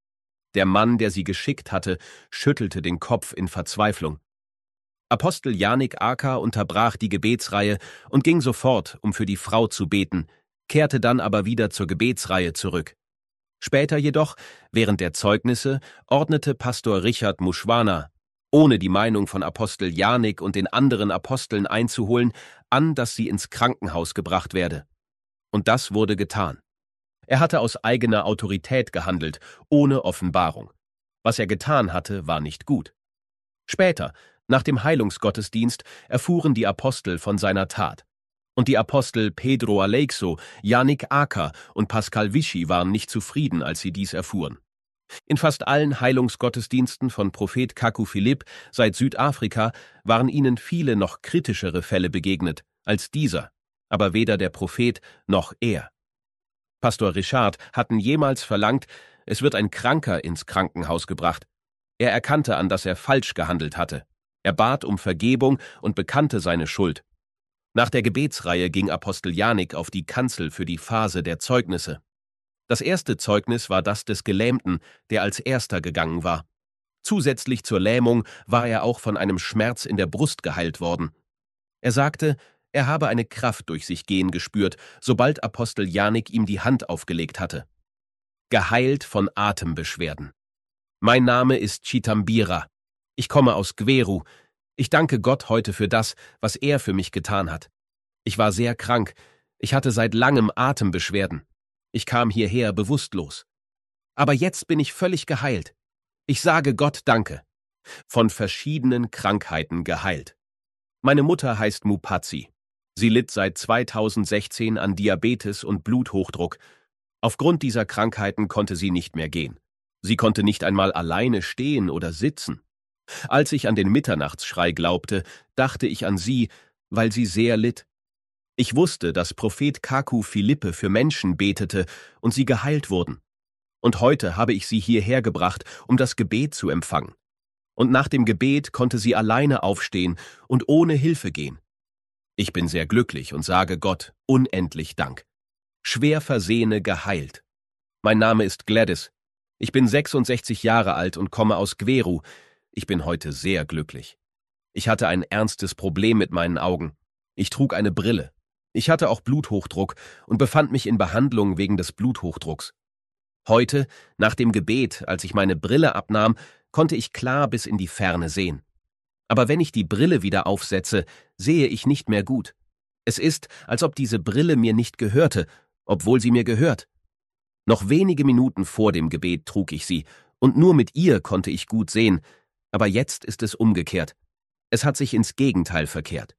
Der Mann, der sie geschickt hatte, schüttelte den Kopf in Verzweiflung. Apostel Yannick Aka unterbrach die Gebetsreihe und ging sofort, um für die Frau zu beten, kehrte dann aber wieder zur Gebetsreihe zurück. Später jedoch, während der Zeugnisse, ordnete Pastor Richard Mushwana, ohne die Meinung von Apostel Yannick und den anderen Aposteln einzuholen, an, dass sie ins Krankenhaus gebracht werde. Und das wurde getan. Er hatte aus eigener Autorität gehandelt, ohne Offenbarung. Was er getan hatte, war nicht gut. Später, Nach dem Heilungsgottesdienst erfuhren die Apostel von seiner Tat. Und die Apostel Pedro Aleixo, Yannick Aker und Pascal Vichy waren nicht zufrieden, als sie dies erfuhren. In fast allen Heilungsgottesdiensten von Prophet Kaku Philippe seit Südafrika waren ihnen viele noch kritischere Fälle begegnet als dieser, aber weder der Prophet noch er. Pastor Richard hatten jemals verlangt, es wird ein Kranker ins Krankenhaus gebracht. Er erkannte an, dass er falsch gehandelt hatte. Er bat um Vergebung und bekannte seine Schuld. Nach der Gebetsreihe ging Apostel Yannick auf die Kanzel für die Phase der Zeugnisse. Das erste Zeugnis war das des Gelähmten, der als erster gegangen war. Zusätzlich zur Lähmung war er auch von einem Schmerz in der Brust geheilt worden. Er sagte, er habe eine Kraft durch sich gehen gespürt, sobald Apostel Yannick ihm die Hand aufgelegt hatte. Geheilt von Atembeschwerden. Mein Name ist Chitambira. Ich komme aus Gweru. Ich danke Gott heute für das, was er für mich getan hat. Ich war sehr krank. Ich hatte seit langem Atembeschwerden. Ich kam hierher bewusstlos. Aber jetzt bin ich völlig geheilt. Ich sage Gott Danke. Von verschiedenen Krankheiten geheilt. Meine Mutter heißt Mupatsi. Sie litt seit zweitausendsechzehn an Diabetes und Bluthochdruck. Aufgrund dieser Krankheiten konnte sie nicht mehr gehen. Sie konnte nicht einmal alleine stehen oder sitzen. Als ich an den Mitternachtsschrei glaubte, dachte ich an sie, weil sie sehr litt. Ich wusste, dass Prophet Kaku Philippe für Menschen betete und sie geheilt wurden. Und heute habe ich sie hierher gebracht, um das Gebet zu empfangen. Und nach dem Gebet konnte sie alleine aufstehen und ohne Hilfe gehen. Ich bin sehr glücklich und sage Gott unendlich Dank. Schwer Versehene geheilt. Mein Name ist Gladys. Ich bin sechsundsechzig Jahre alt und komme aus Gweru. Ich bin heute sehr glücklich. Ich hatte ein ernstes Problem mit meinen Augen. Ich trug eine Brille. Ich hatte auch Bluthochdruck und befand mich in Behandlung wegen des Bluthochdrucks. Heute, nach dem Gebet, als ich meine Brille abnahm, konnte ich klar bis in die Ferne sehen. Aber wenn ich die Brille wieder aufsetze, sehe ich nicht mehr gut. Es ist, als ob diese Brille mir nicht gehörte, obwohl sie mir gehört. Noch wenige Minuten vor dem Gebet trug ich sie, und nur mit ihr konnte ich gut sehen, aber jetzt ist es umgekehrt. Es hat sich ins Gegenteil verkehrt.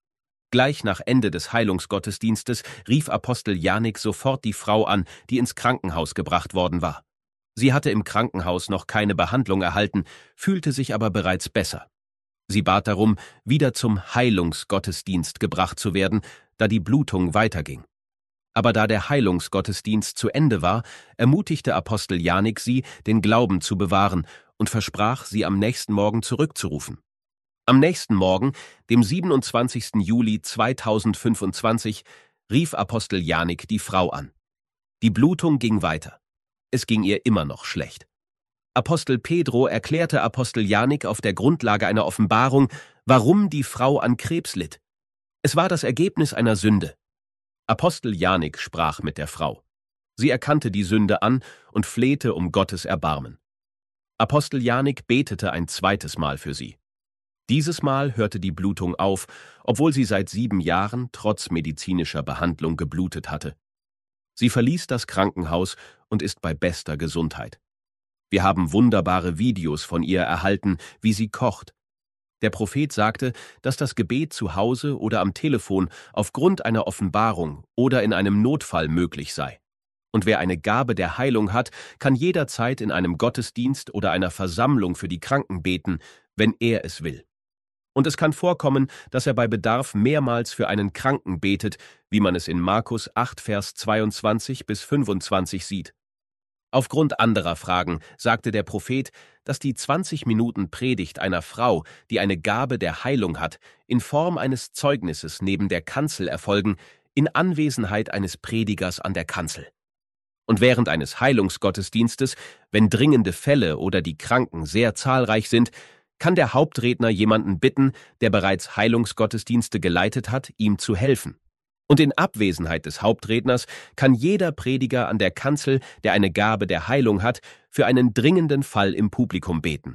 Gleich nach Ende des Heilungsgottesdienstes rief Apostel Yannick sofort die Frau an, die ins Krankenhaus gebracht worden war. Sie hatte im Krankenhaus noch keine Behandlung erhalten, fühlte sich aber bereits besser. Sie bat darum, wieder zum Heilungsgottesdienst gebracht zu werden, da die Blutung weiterging. Aber da der Heilungsgottesdienst zu Ende war, ermutigte Apostel Yannick sie, den Glauben zu bewahren und versprach, sie am nächsten Morgen zurückzurufen. Am nächsten Morgen, dem siebenundzwanzigsten Juli zweitausendfünfundzwanzig, rief Apostel Yannick die Frau an. Die Blutung ging weiter. Es ging ihr immer noch schlecht. Apostel Pedro erklärte Apostel Yannick auf der Grundlage einer Offenbarung, warum die Frau an Krebs litt. Es war das Ergebnis einer Sünde. Apostel Yannick sprach mit der Frau. Sie erkannte die Sünde an und flehte um Gottes Erbarmen. Apostel Yannick betete ein zweites Mal für sie. Dieses Mal hörte die Blutung auf, obwohl sie seit sieben Jahren trotz medizinischer Behandlung geblutet hatte. Sie verließ das Krankenhaus und ist bei bester Gesundheit. Wir haben wunderbare Videos von ihr erhalten, wie sie kocht. Der Prophet sagte, dass das Gebet zu Hause oder am Telefon aufgrund einer Offenbarung oder in einem Notfall möglich sei. Und wer eine Gabe der Heilung hat, kann jederzeit in einem Gottesdienst oder einer Versammlung für die Kranken beten, wenn er es will. Und es kann vorkommen, dass er bei Bedarf mehrmals für einen Kranken betet, wie man es in Markus acht, Vers zweiundzwanzig bis fünfundzwanzig sieht. Aufgrund anderer Fragen sagte der Prophet, dass die zwanzig Minuten Predigt einer Frau, die eine Gabe der Heilung hat, in Form eines Zeugnisses neben der Kanzel erfolgen, in Anwesenheit eines Predigers an der Kanzel. Und während eines Heilungsgottesdienstes, wenn dringende Fälle oder die Kranken sehr zahlreich sind, kann der Hauptredner jemanden bitten, der bereits Heilungsgottesdienste geleitet hat, ihm zu helfen. Und in Abwesenheit des Hauptredners kann jeder Prediger an der Kanzel, der eine Gabe der Heilung hat, für einen dringenden Fall im Publikum beten.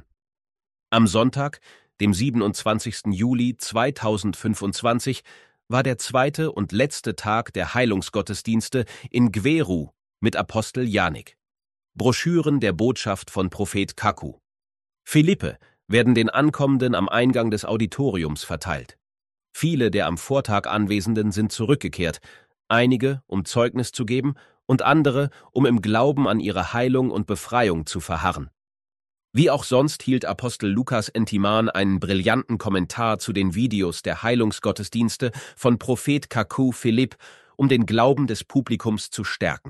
Am Sonntag, dem siebenundzwanzigsten Juli zweitausendfünfundzwanzig, war der zweite und letzte Tag der Heilungsgottesdienste in Gweru mit Apostel Yannick. Broschüren der Botschaft von Prophet Kaku. Philippe, werden den Ankommenden am Eingang des Auditoriums verteilt. Viele der am Vortag Anwesenden sind zurückgekehrt, einige, um Zeugnis zu geben, und andere, um im Glauben an ihre Heilung und Befreiung zu verharren. Wie auch sonst hielt Apostel Lukas Entiman einen brillanten Kommentar zu den Videos der Heilungsgottesdienste von Prophet Kaku Philipp, um den Glauben des Publikums zu stärken.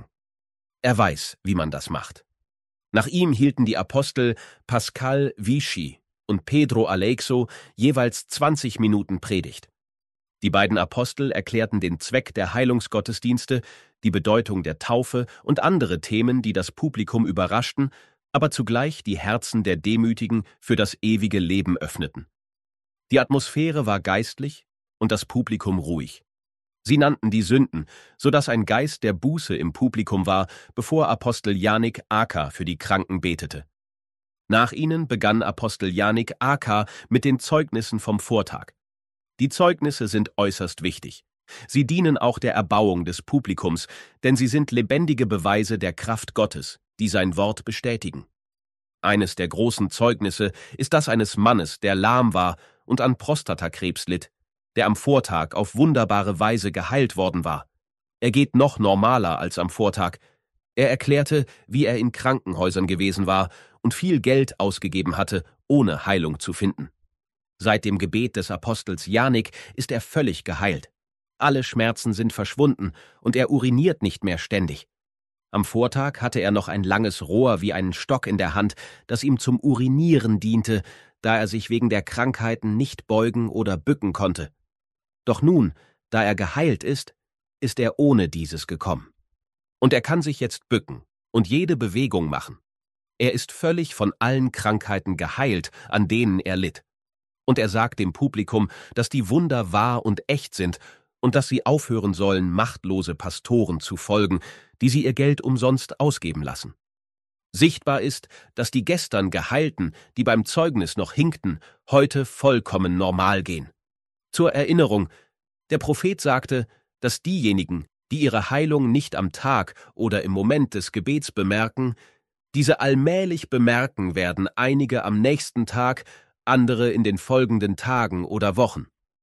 Er weiß, wie man das macht. Nach ihm hielten die Apostel Pascal Vichy und Pedro Aleixo jeweils zwanzig Minuten Predigt. Die beiden Apostel erklärten den Zweck der Heilungsgottesdienste, die Bedeutung der Taufe und andere Themen, die das Publikum überraschten, aber zugleich die Herzen der Demütigen für das ewige Leben öffneten. Die Atmosphäre war geistlich und das Publikum ruhig. Sie nannten die Sünden, sodass ein Geist der Buße im Publikum war, bevor Apostel Yannick Aka für die Kranken betete. Nach ihnen begann Apostel Yannick Aka mit den Zeugnissen vom Vortag. Die Zeugnisse sind äußerst wichtig. Sie dienen auch der Erbauung des Publikums, denn sie sind lebendige Beweise der Kraft Gottes, die sein Wort bestätigen. Eines der großen Zeugnisse ist das eines Mannes, der lahm war und an Prostatakrebs litt, der am Vortag auf wunderbare Weise geheilt worden war. Er geht noch normaler als am Vortag. Er erklärte, wie er in Krankenhäusern gewesen war und viel Geld ausgegeben hatte, ohne Heilung zu finden. Seit dem Gebet des Apostels Yannick ist er völlig geheilt. Alle Schmerzen sind verschwunden und er uriniert nicht mehr ständig. Am Vortag hatte er noch ein langes Rohr wie einen Stock in der Hand, das ihm zum Urinieren diente, da er sich wegen der Krankheiten nicht beugen oder bücken konnte. Doch nun, da er geheilt ist, ist er ohne dieses gekommen. Und er kann sich jetzt bücken und jede Bewegung machen. Er ist völlig von allen Krankheiten geheilt, an denen er litt. Und er sagt dem Publikum, dass die Wunder wahr und echt sind und dass sie aufhören sollen, machtlose Pastoren zu folgen, die sie ihr Geld umsonst ausgeben lassen. Sichtbar ist, dass die gestern Geheilten, die beim Zeugnis noch hinkten, heute vollkommen normal gehen. Zur Erinnerung, der Prophet sagte, dass diejenigen, die ihre Heilung nicht am Tag oder im Moment des Gebets bemerken, diese allmählich bemerken werden, einige am nächsten Tag, andere in den folgenden Tagen oder Wochen.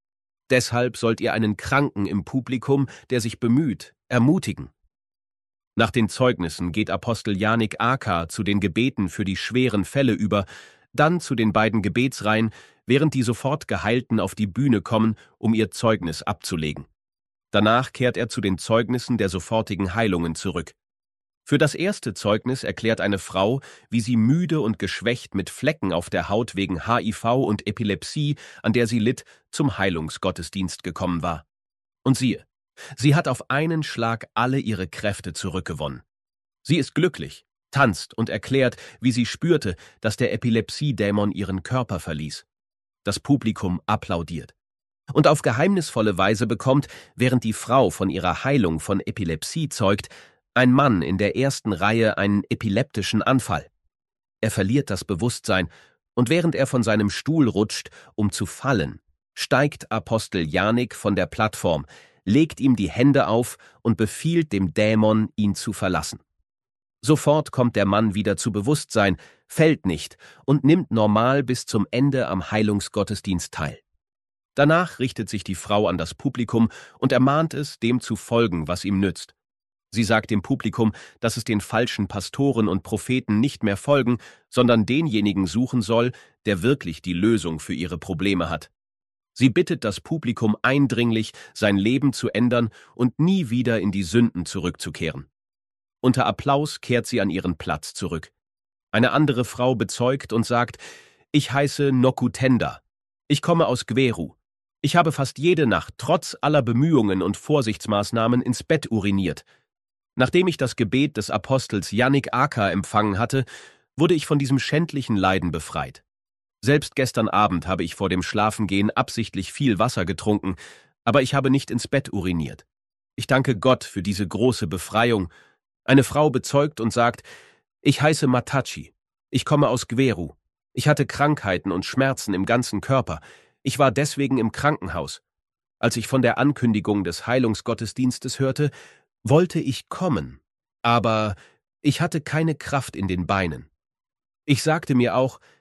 Deshalb sollt ihr einen Kranken im Publikum, der sich bemüht, ermutigen. Nach den Zeugnissen geht Apostel Yannick Aka zu den Gebeten für die schweren Fälle über, dann zu den beiden Gebetsreihen, während die sofort Geheilten auf die Bühne kommen, um ihr Zeugnis abzulegen. Danach kehrt er zu den Zeugnissen der sofortigen Heilungen zurück. Für das erste Zeugnis erklärt eine Frau, wie sie müde und geschwächt mit Flecken auf der Haut wegen H I V und Epilepsie, an der sie litt, zum Heilungsgottesdienst gekommen war. Und siehe, sie hat auf einen Schlag alle ihre Kräfte zurückgewonnen. Sie ist glücklich, tanzt und erklärt, wie sie spürte, dass der Epilepsiedämon ihren Körper verließ. Das Publikum applaudiert. Und auf geheimnisvolle Weise bekommt, während die Frau von ihrer Heilung von Epilepsie zeugt, ein Mann in der ersten Reihe einen epileptischen Anfall. Er verliert das Bewusstsein, und während er von seinem Stuhl rutscht, um zu fallen, steigt Apostel Yannick von der Plattform, legt ihm die Hände auf und befiehlt dem Dämon, ihn zu verlassen. Sofort kommt der Mann wieder zu Bewusstsein, fällt nicht und nimmt normal bis zum Ende am Heilungsgottesdienst teil. Danach richtet sich die Frau an das Publikum und ermahnt es, dem zu folgen, was ihm nützt. Sie sagt dem Publikum, dass es den falschen Pastoren und Propheten nicht mehr folgen, sondern denjenigen suchen soll, der wirklich die Lösung für ihre Probleme hat. Sie bittet das Publikum eindringlich, sein Leben zu ändern und nie wieder in die Sünden zurückzukehren. Unter Applaus kehrt sie an ihren Platz zurück. Eine andere Frau bezeugt und sagt, ich heiße Nokutenda. Ich komme aus Gweru. Ich habe fast jede Nacht, trotz aller Bemühungen und Vorsichtsmaßnahmen, ins Bett uriniert. Nachdem ich das Gebet des Apostels Yannick Aka empfangen hatte, wurde ich von diesem schändlichen Leiden befreit. Selbst gestern Abend habe ich vor dem Schlafengehen absichtlich viel Wasser getrunken, aber ich habe nicht ins Bett uriniert. Ich danke Gott für diese große Befreiung. Eine Frau bezeugt und sagt, ich heiße Matachi. Ich komme aus Gweru. Ich hatte Krankheiten und Schmerzen im ganzen Körper. Ich war deswegen im Krankenhaus. Als ich von der Ankündigung des Heilungsgottesdienstes hörte, wollte ich kommen, aber ich hatte keine Kraft in den Beinen. Ich sagte mir auch,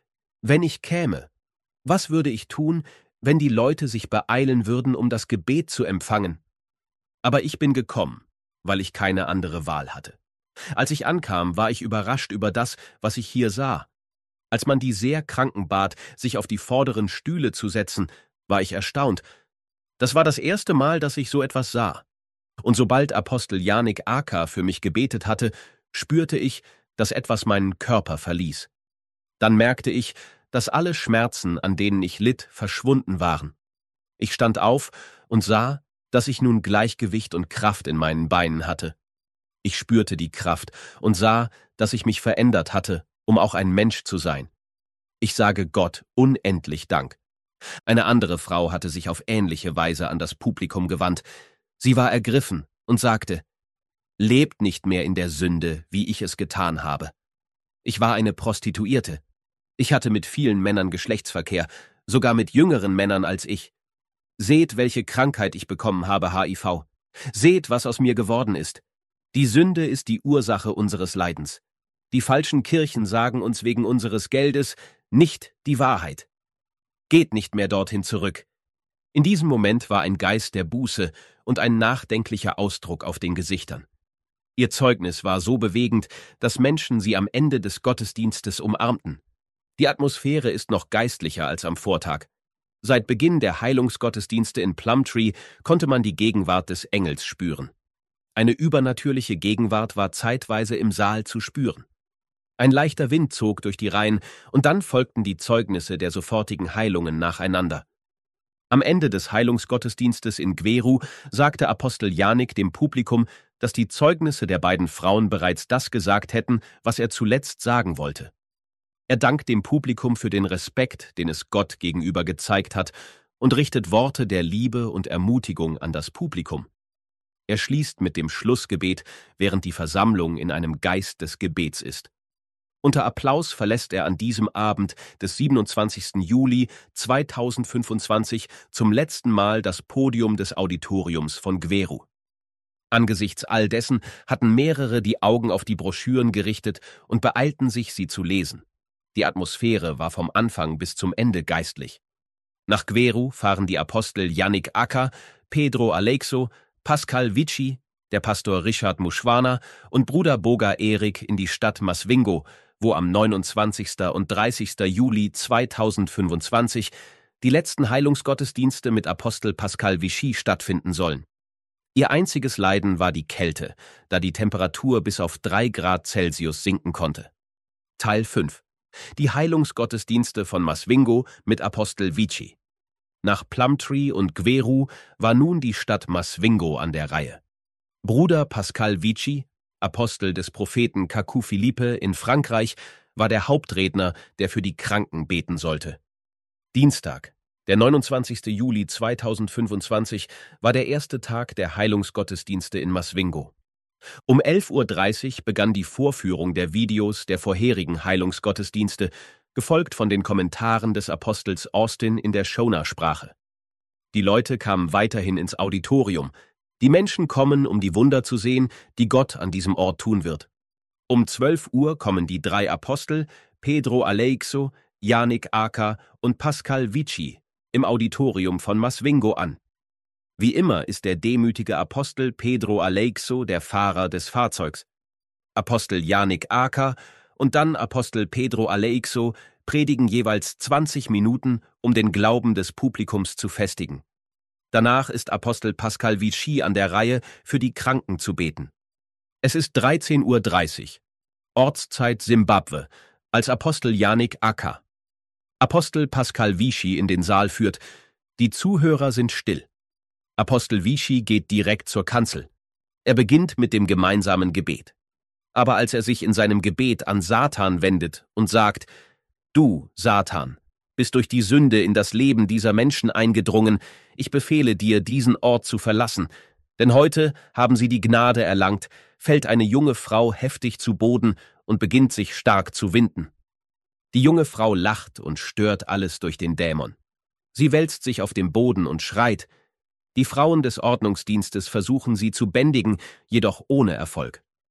Wenn ich käme, was würde ich tun, wenn die Leute sich beeilen würden, um das Gebet zu empfangen? Aber ich bin gekommen, weil ich keine andere Wahl hatte. Als ich ankam, war ich überrascht über das, was ich hier sah. Als man die sehr Kranken bat, sich auf die vorderen Stühle zu setzen, war ich erstaunt. Das war das erste Mal, dass ich so etwas sah. Und sobald Apostel Janik Aka für mich gebetet hatte, spürte ich, dass etwas meinen Körper verließ. Dann merkte ich, dass alle Schmerzen, an denen ich litt, verschwunden waren. Ich stand auf und sah, dass ich nun Gleichgewicht und Kraft in meinen Beinen hatte. Ich spürte die Kraft und sah, dass ich mich verändert hatte, um auch ein Mensch zu sein. Ich sage Gott unendlich Dank. Eine andere Frau hatte sich auf ähnliche Weise an das Publikum gewandt. Sie war ergriffen und sagte: »Lebt nicht mehr in der Sünde, wie ich es getan habe. Ich war eine Prostituierte. Ich hatte mit vielen Männern Geschlechtsverkehr, sogar mit jüngeren Männern als ich. Seht, welche Krankheit ich bekommen habe, H I V. Seht, was aus mir geworden ist. Die Sünde ist die Ursache unseres Leidens. Die falschen Kirchen sagen uns wegen unseres Geldes nicht die Wahrheit. Geht nicht mehr dorthin zurück.« In diesem Moment war ein Geist der Buße und ein nachdenklicher Ausdruck auf den Gesichtern. Ihr Zeugnis war so bewegend, dass Menschen sie am Ende des Gottesdienstes umarmten. Die Atmosphäre ist noch geistlicher als am Vortag. Seit Beginn der Heilungsgottesdienste in Plumtree konnte man die Gegenwart des Engels spüren. Eine übernatürliche Gegenwart war zeitweise im Saal zu spüren. Ein leichter Wind zog durch die Reihen, und dann folgten die Zeugnisse der sofortigen Heilungen nacheinander. Am Ende des Heilungsgottesdienstes in Gweru sagte Apostel Janik dem Publikum, dass die Zeugnisse der beiden Frauen bereits das gesagt hätten, was er zuletzt sagen wollte. Er dankt dem Publikum für den Respekt, den es Gott gegenüber gezeigt hat, und richtet Worte der Liebe und Ermutigung an das Publikum. Er schließt mit dem Schlussgebet, während die Versammlung in einem Geist des Gebets ist. Unter Applaus verlässt er an diesem Abend des siebenundzwanzigsten Juli zweitausendfünfundzwanzig zum letzten Mal das Podium des Auditoriums von Gweru. Angesichts all dessen hatten mehrere die Augen auf die Broschüren gerichtet und beeilten sich, sie zu lesen. Die Atmosphäre war vom Anfang bis zum Ende geistlich. Nach Gweru fahren die Apostel Janik Aka, Pedro Aleixo, Pascal Vici, der Pastor Richard Mushwana und Bruder Boga Erik in die Stadt Masvingo, wo am neunundzwanzigsten und dreißigsten Juli zweitausendfünfundzwanzig die letzten Heilungsgottesdienste mit Apostel Pascal Vici stattfinden sollen. Ihr einziges Leiden war die Kälte, da die Temperatur bis auf drei Grad Celsius sinken konnte. Teil fünf. Die Heilungsgottesdienste von Masvingo mit Apostel Vici. Nach Plumtree und Gweru war nun die Stadt Masvingo an der Reihe. Bruder Pascal Vici, Apostel des Propheten Kaku Philippe in Frankreich, war der Hauptredner, der für die Kranken beten sollte. Dienstag, der neunundzwanzigsten Juli zweitausendfünfundzwanzig, war der erste Tag der Heilungsgottesdienste in Masvingo. Um elf Uhr dreißig begann die Vorführung der Videos der vorherigen Heilungsgottesdienste, gefolgt von den Kommentaren des Apostels Austin in der Shona-Sprache. Die Leute kamen weiterhin ins Auditorium. Die Menschen kommen, um die Wunder zu sehen, die Gott an diesem Ort tun wird. Um zwölf Uhr kommen die drei Apostel, Pedro Aleixo, Janik Aka und Pascal Vici, im Auditorium von Masvingo an. Wie immer ist der demütige Apostel Pedro Aleixo der Fahrer des Fahrzeugs. Apostel Janik Aka und dann Apostel Pedro Aleixo predigen jeweils zwanzig Minuten, um den Glauben des Publikums zu festigen. Danach ist Apostel Pascal Vici an der Reihe, für die Kranken zu beten. Es ist dreizehn Uhr dreißig, Ortszeit Simbabwe, als Apostel Janik Aka Apostel Pascal Vici in den Saal führt. Die Zuhörer sind still. Apostel Vici geht direkt zur Kanzel. Er beginnt mit dem gemeinsamen Gebet. Aber als er sich in seinem Gebet an Satan wendet und sagt: »Du, Satan, bist durch die Sünde in das Leben dieser Menschen eingedrungen, ich befehle dir, diesen Ort zu verlassen, denn heute haben sie die Gnade erlangt«, fällt eine junge Frau heftig zu Boden und beginnt sich stark zu winden. Die junge Frau lacht und stört alles durch den Dämon. Sie wälzt sich auf dem Boden und schreit. Die Frauen des Ordnungsdienstes versuchen sie zu bändigen, jedoch ohne Erfolg.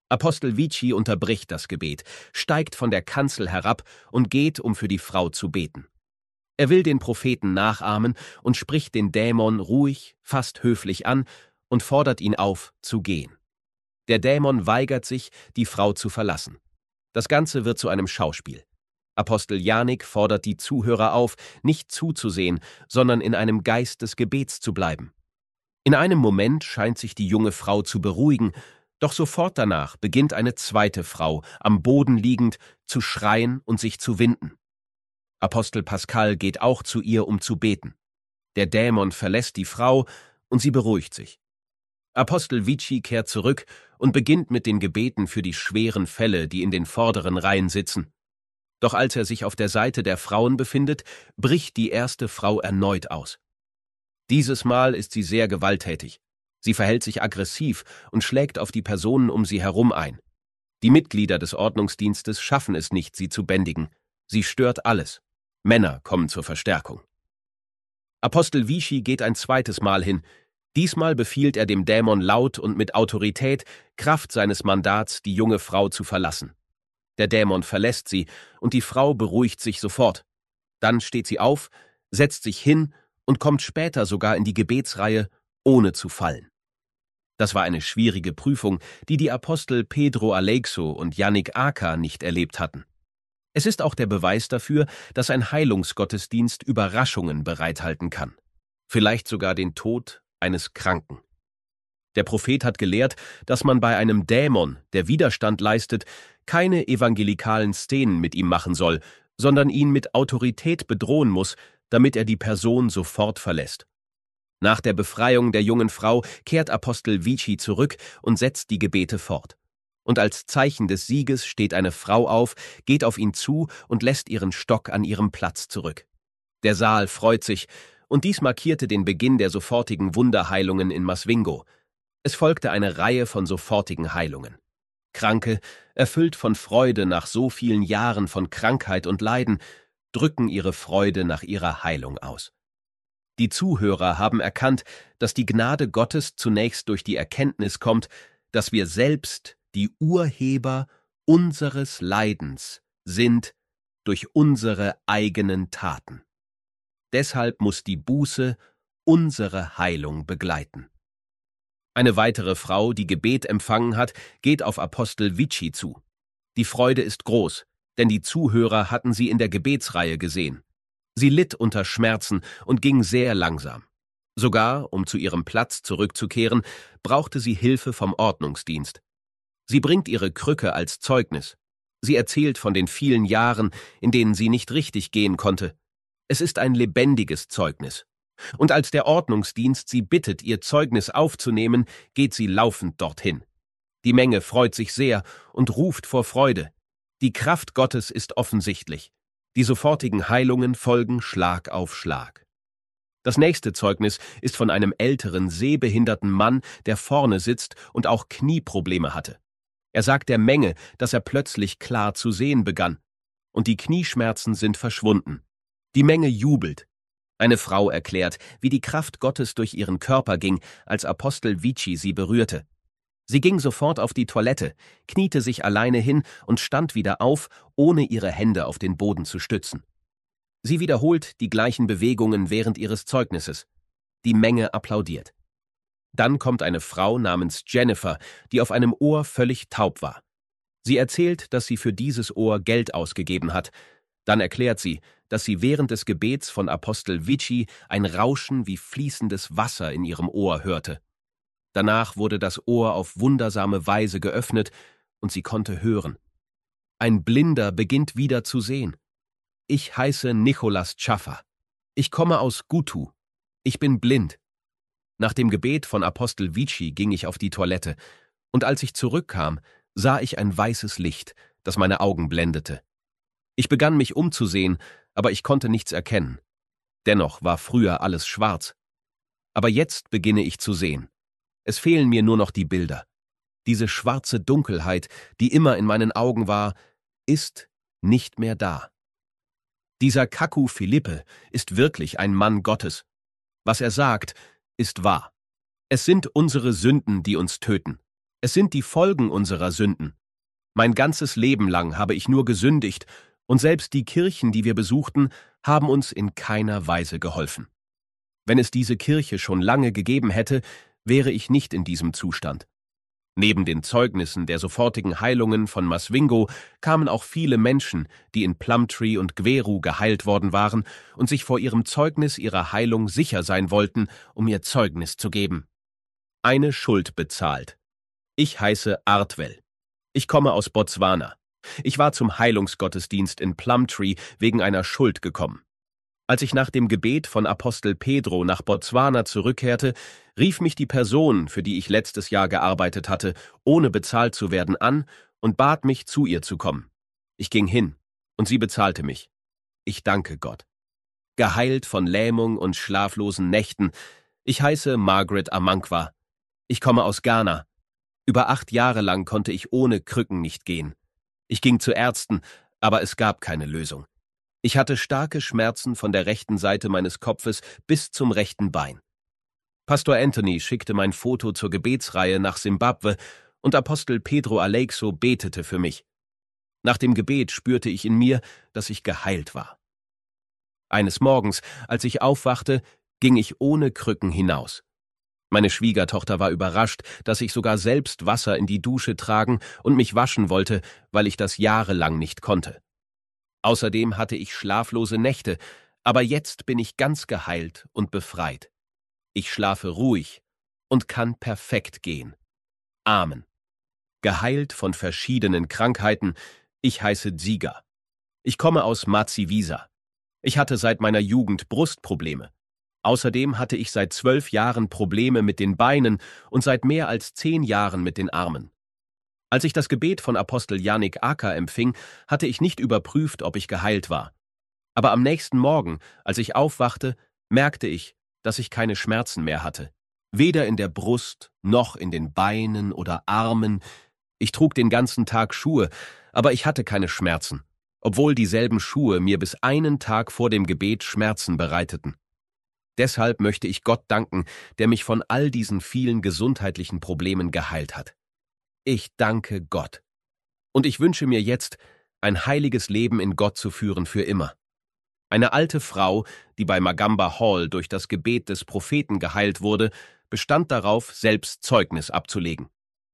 Apostel Vici unterbricht das Gebet, steigt von der Kanzel herab und geht, um für die Frau zu beten. Er will den Propheten nachahmen und spricht den Dämon ruhig, fast höflich an und fordert ihn auf, zu gehen. Der Dämon weigert sich, die Frau zu verlassen. Das Ganze wird zu einem Schauspiel. Apostel Janik fordert die Zuhörer auf, nicht zuzusehen, sondern in einem Geist des Gebets zu bleiben. In einem Moment scheint sich die junge Frau zu beruhigen, doch sofort danach beginnt eine zweite Frau, am Boden liegend, zu schreien und sich zu winden. Apostel Pascal geht auch zu ihr, um zu beten. Der Dämon verlässt die Frau und sie beruhigt sich. Apostel Vici kehrt zurück und beginnt mit den Gebeten für die schweren Fälle, die in den vorderen Reihen sitzen. Doch als er sich auf der Seite der Frauen befindet, bricht die erste Frau erneut aus. Dieses Mal ist sie sehr gewalttätig. Sie verhält sich aggressiv und schlägt auf die Personen um sie herum ein. Die Mitglieder des Ordnungsdienstes schaffen es nicht, sie zu bändigen. Sie stört alles. Männer kommen zur Verstärkung. Apostel Vici geht ein zweites Mal hin. Diesmal befiehlt er dem Dämon laut und mit Autorität, Kraft seines Mandats, die junge Frau zu verlassen. Der Dämon verlässt sie und die Frau beruhigt sich sofort. Dann steht sie auf, setzt sich hin und kommt später sogar in die Gebetsreihe, ohne zu fallen. Das war eine schwierige Prüfung, die die Apostel Pedro Aleixo und Yannick Aka nicht erlebt hatten. Es ist auch der Beweis dafür, dass ein Heilungsgottesdienst Überraschungen bereithalten kann. Vielleicht sogar den Tod eines Kranken. Der Prophet hat gelehrt, dass man bei einem Dämon, der Widerstand leistet, keine evangelikalen Szenen mit ihm machen soll, sondern ihn mit Autorität bedrohen muss, damit er die Person sofort verlässt. Nach der Befreiung der jungen Frau kehrt Apostel Vici zurück und setzt die Gebete fort. Und als Zeichen des Sieges steht eine Frau auf, geht auf ihn zu und lässt ihren Stock an ihrem Platz zurück. Der Saal freut sich, und dies markierte den Beginn der sofortigen Wunderheilungen in Masvingo. Es folgte eine Reihe von sofortigen Heilungen. Kranke, erfüllt von Freude nach so vielen Jahren von Krankheit und Leiden, drücken ihre Freude nach ihrer Heilung aus. Die Zuhörer haben erkannt, dass die Gnade Gottes zunächst durch die Erkenntnis kommt, dass wir selbst die Urheber unseres Leidens sind durch unsere eigenen Taten. Deshalb muss die Buße unsere Heilung begleiten. Eine weitere Frau, die Gebet empfangen hat, geht auf Apostel Vici zu. Die Freude ist groß, denn die Zuhörer hatten sie in der Gebetsreihe gesehen. Sie litt unter Schmerzen und ging sehr langsam. Sogar, um zu ihrem Platz zurückzukehren, brauchte sie Hilfe vom Ordnungsdienst. Sie bringt ihre Krücke als Zeugnis. Sie erzählt von den vielen Jahren, in denen sie nicht richtig gehen konnte. Es ist ein lebendiges Zeugnis. Und als der Ordnungsdienst sie bittet, ihr Zeugnis aufzunehmen, geht sie laufend dorthin. Die Menge freut sich sehr und ruft vor Freude. Die Kraft Gottes ist offensichtlich. Die sofortigen Heilungen folgen Schlag auf Schlag. Das nächste Zeugnis ist von einem älteren, sehbehinderten Mann, der vorne sitzt und auch Knieprobleme hatte. Er sagt der Menge, dass er plötzlich klar zu sehen begann. Und die Knieschmerzen sind verschwunden. Die Menge jubelt. Eine Frau erklärt, wie die Kraft Gottes durch ihren Körper ging, als Apostel Vici sie berührte. Sie ging sofort auf die Toilette, kniete sich alleine hin und stand wieder auf, ohne ihre Hände auf den Boden zu stützen. Sie wiederholt die gleichen Bewegungen während ihres Zeugnisses. Die Menge applaudiert. Dann kommt eine Frau namens Jennifer, die auf einem Ohr völlig taub war. Sie erzählt, dass sie für dieses Ohr Geld ausgegeben hat. Dann erklärt sie, dass sie während des Gebets von Apostel Vici ein Rauschen wie fließendes Wasser in ihrem Ohr hörte. Danach wurde das Ohr auf wundersame Weise geöffnet und sie konnte hören. Ein Blinder beginnt wieder zu sehen. Ich heiße Nicholas Schaffer. Ich komme aus Gutu. Ich bin blind. Nach dem Gebet von Apostel Vici ging ich auf die Toilette, und als ich zurückkam, sah ich ein weißes Licht, das meine Augen blendete. Ich begann mich umzusehen, aber ich konnte nichts erkennen. Dennoch war früher alles schwarz. Aber jetzt beginne ich zu sehen. Es fehlen mir nur noch die Bilder. Diese schwarze Dunkelheit, die immer in meinen Augen war, ist nicht mehr da. Dieser Kaku Philippe ist wirklich ein Mann Gottes. Was er sagt, ist wahr. Es sind unsere Sünden, die uns töten. Es sind die Folgen unserer Sünden. Mein ganzes Leben lang habe ich nur gesündigt, und selbst die Kirchen, die wir besuchten, haben uns in keiner Weise geholfen. Wenn es diese Kirche schon lange gegeben hätte, wäre ich nicht in diesem Zustand. Neben den Zeugnissen der sofortigen Heilungen von Masvingo kamen auch viele Menschen, die in Plumtree und Gweru geheilt worden waren und sich vor ihrem Zeugnis ihrer Heilung sicher sein wollten, um ihr Zeugnis zu geben. Eine Schuld bezahlt. Ich heiße Artwell. Ich komme aus Botswana. Ich war zum Heilungsgottesdienst in Plumtree wegen einer Schuld gekommen. Als ich nach dem Gebet von Apostel Pedro nach Botswana zurückkehrte, rief mich die Person, für die ich letztes Jahr gearbeitet hatte, ohne bezahlt zu werden, an und bat mich, zu ihr zu kommen. Ich ging hin, und sie bezahlte mich. Ich danke Gott. Geheilt von Lähmung und schlaflosen Nächten. Ich heiße Margaret Amankwa. Ich komme aus Ghana. Über acht Jahre lang konnte ich ohne Krücken nicht gehen. Ich ging zu Ärzten, aber es gab keine Lösung. Ich hatte starke Schmerzen von der rechten Seite meines Kopfes bis zum rechten Bein. Pastor Anthony schickte mein Foto zur Gebetsreihe nach Simbabwe und Apostel Pedro Aleixo betete für mich. Nach dem Gebet spürte ich in mir, dass ich geheilt war. Eines Morgens, als ich aufwachte, ging ich ohne Krücken hinaus. Meine Schwiegertochter war überrascht, dass ich sogar selbst Wasser in die Dusche tragen und mich waschen wollte, weil ich das jahrelang nicht konnte. Außerdem hatte ich schlaflose Nächte, aber jetzt bin ich ganz geheilt und befreit. Ich schlafe ruhig und kann perfekt gehen. Amen. Geheilt von verschiedenen Krankheiten, ich heiße Dziga. Ich komme aus Matsivisa. Ich hatte seit meiner Jugend Brustprobleme. Außerdem hatte ich seit zwölf Jahren Probleme mit den Beinen und seit mehr als zehn Jahren mit den Armen. Als ich das Gebet von Apostel Yannick Aka empfing, hatte ich nicht überprüft, ob ich geheilt war. Aber am nächsten Morgen, als ich aufwachte, merkte ich, dass ich keine Schmerzen mehr hatte. Weder in der Brust, noch in den Beinen oder Armen. Ich trug den ganzen Tag Schuhe, aber ich hatte keine Schmerzen, obwohl dieselben Schuhe mir bis einen Tag vor dem Gebet Schmerzen bereiteten. Deshalb möchte ich Gott danken, der mich von all diesen vielen gesundheitlichen Problemen geheilt hat. Ich danke Gott. Und ich wünsche mir jetzt, ein heiliges Leben in Gott zu führen für immer. Eine alte Frau, die bei Magamba Hall durch das Gebet des Propheten geheilt wurde, bestand darauf, selbst Zeugnis abzulegen.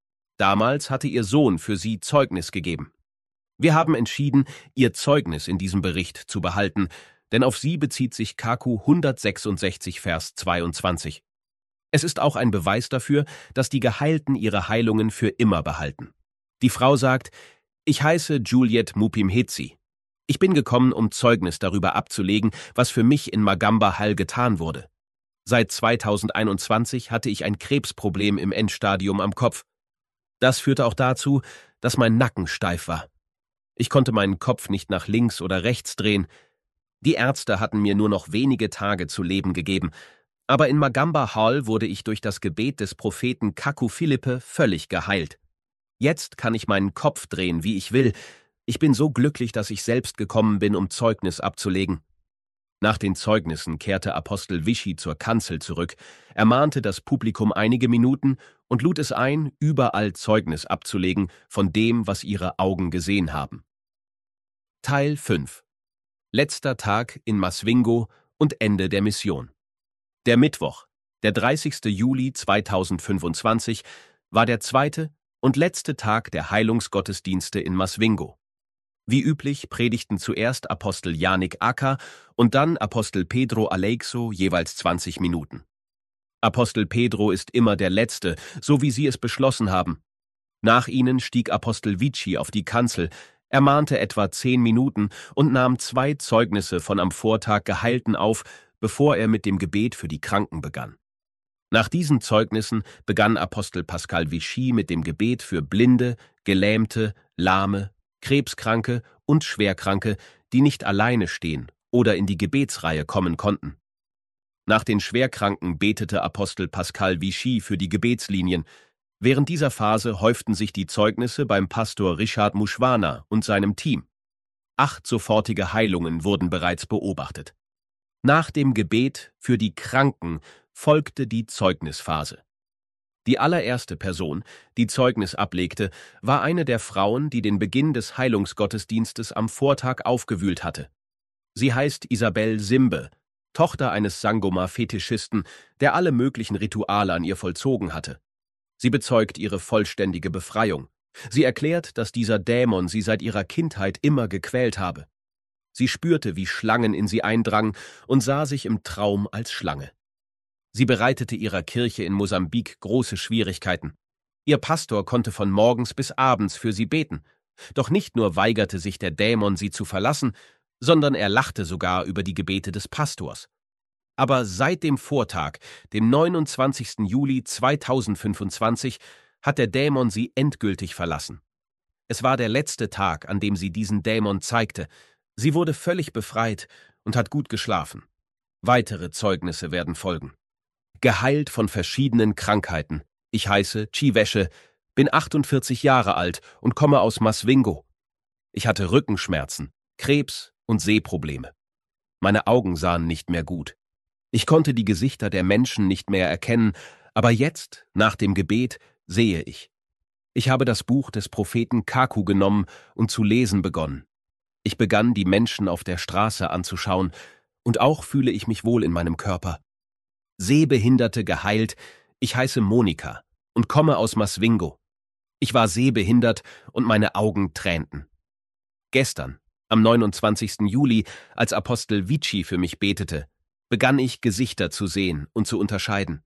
Damals hatte ihr Sohn für sie Zeugnis gegeben. Wir haben entschieden, ihr Zeugnis in diesem Bericht zu behalten, denn auf sie bezieht sich Kaku hundertsechsundsechzig, Vers zweiundzwanzig. Es ist auch ein Beweis dafür, dass die Geheilten ihre Heilungen für immer behalten. Die Frau sagt, ich heiße Juliet Mupimhetsi. Ich bin gekommen, um Zeugnis darüber abzulegen, was für mich in Magamba Hall getan wurde. Seit zweitausendeinundzwanzig hatte ich ein Krebsproblem im Endstadium am Kopf. Das führte auch dazu, dass mein Nacken steif war. Ich konnte meinen Kopf nicht nach links oder rechts drehen. Die Ärzte hatten mir nur noch wenige Tage zu leben gegeben, aber in Magamba Hall wurde ich durch das Gebet des Propheten Kaku Philippe völlig geheilt. Jetzt kann ich meinen Kopf drehen, wie ich will. Ich bin so glücklich, dass ich selbst gekommen bin, um Zeugnis abzulegen. Nach den Zeugnissen kehrte Apostel Vichy zur Kanzel zurück, ermahnte das Publikum einige Minuten und lud es ein, überall Zeugnis abzulegen von dem, was ihre Augen gesehen haben. Teil fünf. Letzter Tag in Masvingo und Ende der Mission. Der Mittwoch, der dreißigste Juli zweitausendfünfundzwanzig, war der zweite und letzte Tag der Heilungsgottesdienste in Masvingo. Wie üblich predigten zuerst Apostel Yannick Aka und dann Apostel Pedro Aleixo jeweils zwanzig Minuten. Apostel Pedro ist immer der Letzte, so wie sie es beschlossen haben. Nach ihnen stieg Apostel Vichy auf die Kanzel, ermahnte etwa zehn Minuten und nahm zwei Zeugnisse von am Vortag Geheilten auf, bevor er mit dem Gebet für die Kranken begann. Nach diesen Zeugnissen begann Apostel Pascal Vichy mit dem Gebet für Blinde, Gelähmte, Lahme, Krebskranke und Schwerkranke, die nicht alleine stehen oder in die Gebetsreihe kommen konnten. Nach den Schwerkranken betete Apostel Pascal Vichy für die Gebetslinien. Während dieser Phase häuften sich die Zeugnisse beim Pastor Richard Mushwana und seinem Team. Acht sofortige Heilungen wurden bereits beobachtet. Nach dem Gebet für die Kranken folgte die Zeugnisphase. Die allererste Person, die Zeugnis ablegte, war eine der Frauen, die den Beginn des Heilungsgottesdienstes am Vortag aufgewühlt hatte. Sie heißt Isabel Simbe, Tochter eines Sangoma-Fetischisten, der alle möglichen Rituale an ihr vollzogen hatte. Sie bezeugt ihre vollständige Befreiung. Sie erklärt, dass dieser Dämon sie seit ihrer Kindheit immer gequält habe. Sie spürte, wie Schlangen in sie eindrangen und sah sich im Traum als Schlange. Sie bereitete ihrer Kirche in Mosambik große Schwierigkeiten. Ihr Pastor konnte von morgens bis abends für sie beten. Doch nicht nur weigerte sich der Dämon, sie zu verlassen, sondern er lachte sogar über die Gebete des Pastors. Aber seit dem Vortag, dem neunundzwanzigsten Juli zweitausendfünfundzwanzig, hat der Dämon sie endgültig verlassen. Es war der letzte Tag, an dem sie diesen Dämon zeigte. Sie wurde völlig befreit und hat gut geschlafen. Weitere Zeugnisse werden folgen. Geheilt von verschiedenen Krankheiten. Ich heiße Chiweshe, bin achtundvierzig Jahre alt und komme aus Masvingo. Ich hatte Rückenschmerzen, Krebs und Sehprobleme. Meine Augen sahen nicht mehr gut. Ich konnte die Gesichter der Menschen nicht mehr erkennen, aber jetzt, nach dem Gebet, sehe ich. Ich habe das Buch des Propheten Kaku genommen und zu lesen begonnen. Ich begann, die Menschen auf der Straße anzuschauen, und auch fühle ich mich wohl in meinem Körper. Sehbehinderte geheilt, ich heiße Monika und komme aus Masvingo. Ich war sehbehindert und meine Augen tränten. Gestern, am neunundzwanzigsten Juli, als Apostel Vici für mich betete, begann ich Gesichter zu sehen und zu unterscheiden.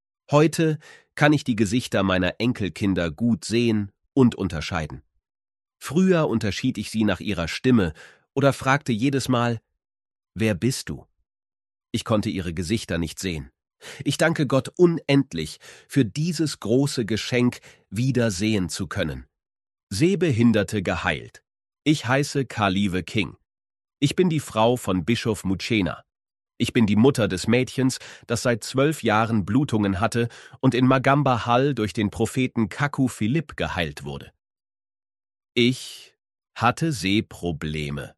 Heute kann ich die Gesichter meiner Enkelkinder gut sehen und unterscheiden. Früher unterschied ich sie nach ihrer Stimme oder fragte jedes Mal: Wer bist du? Ich konnte ihre Gesichter nicht sehen. Ich danke Gott unendlich für dieses große Geschenk, wieder sehen zu können. Sehbehinderte geheilt. Ich heiße Kalive King. Ich bin die Frau von Bischof Muchena. Ich bin die Mutter des Mädchens, das seit zwölf Jahren Blutungen hatte und in Magamba Hall durch den Propheten Kaku Philipp geheilt wurde. Ich hatte Sehprobleme.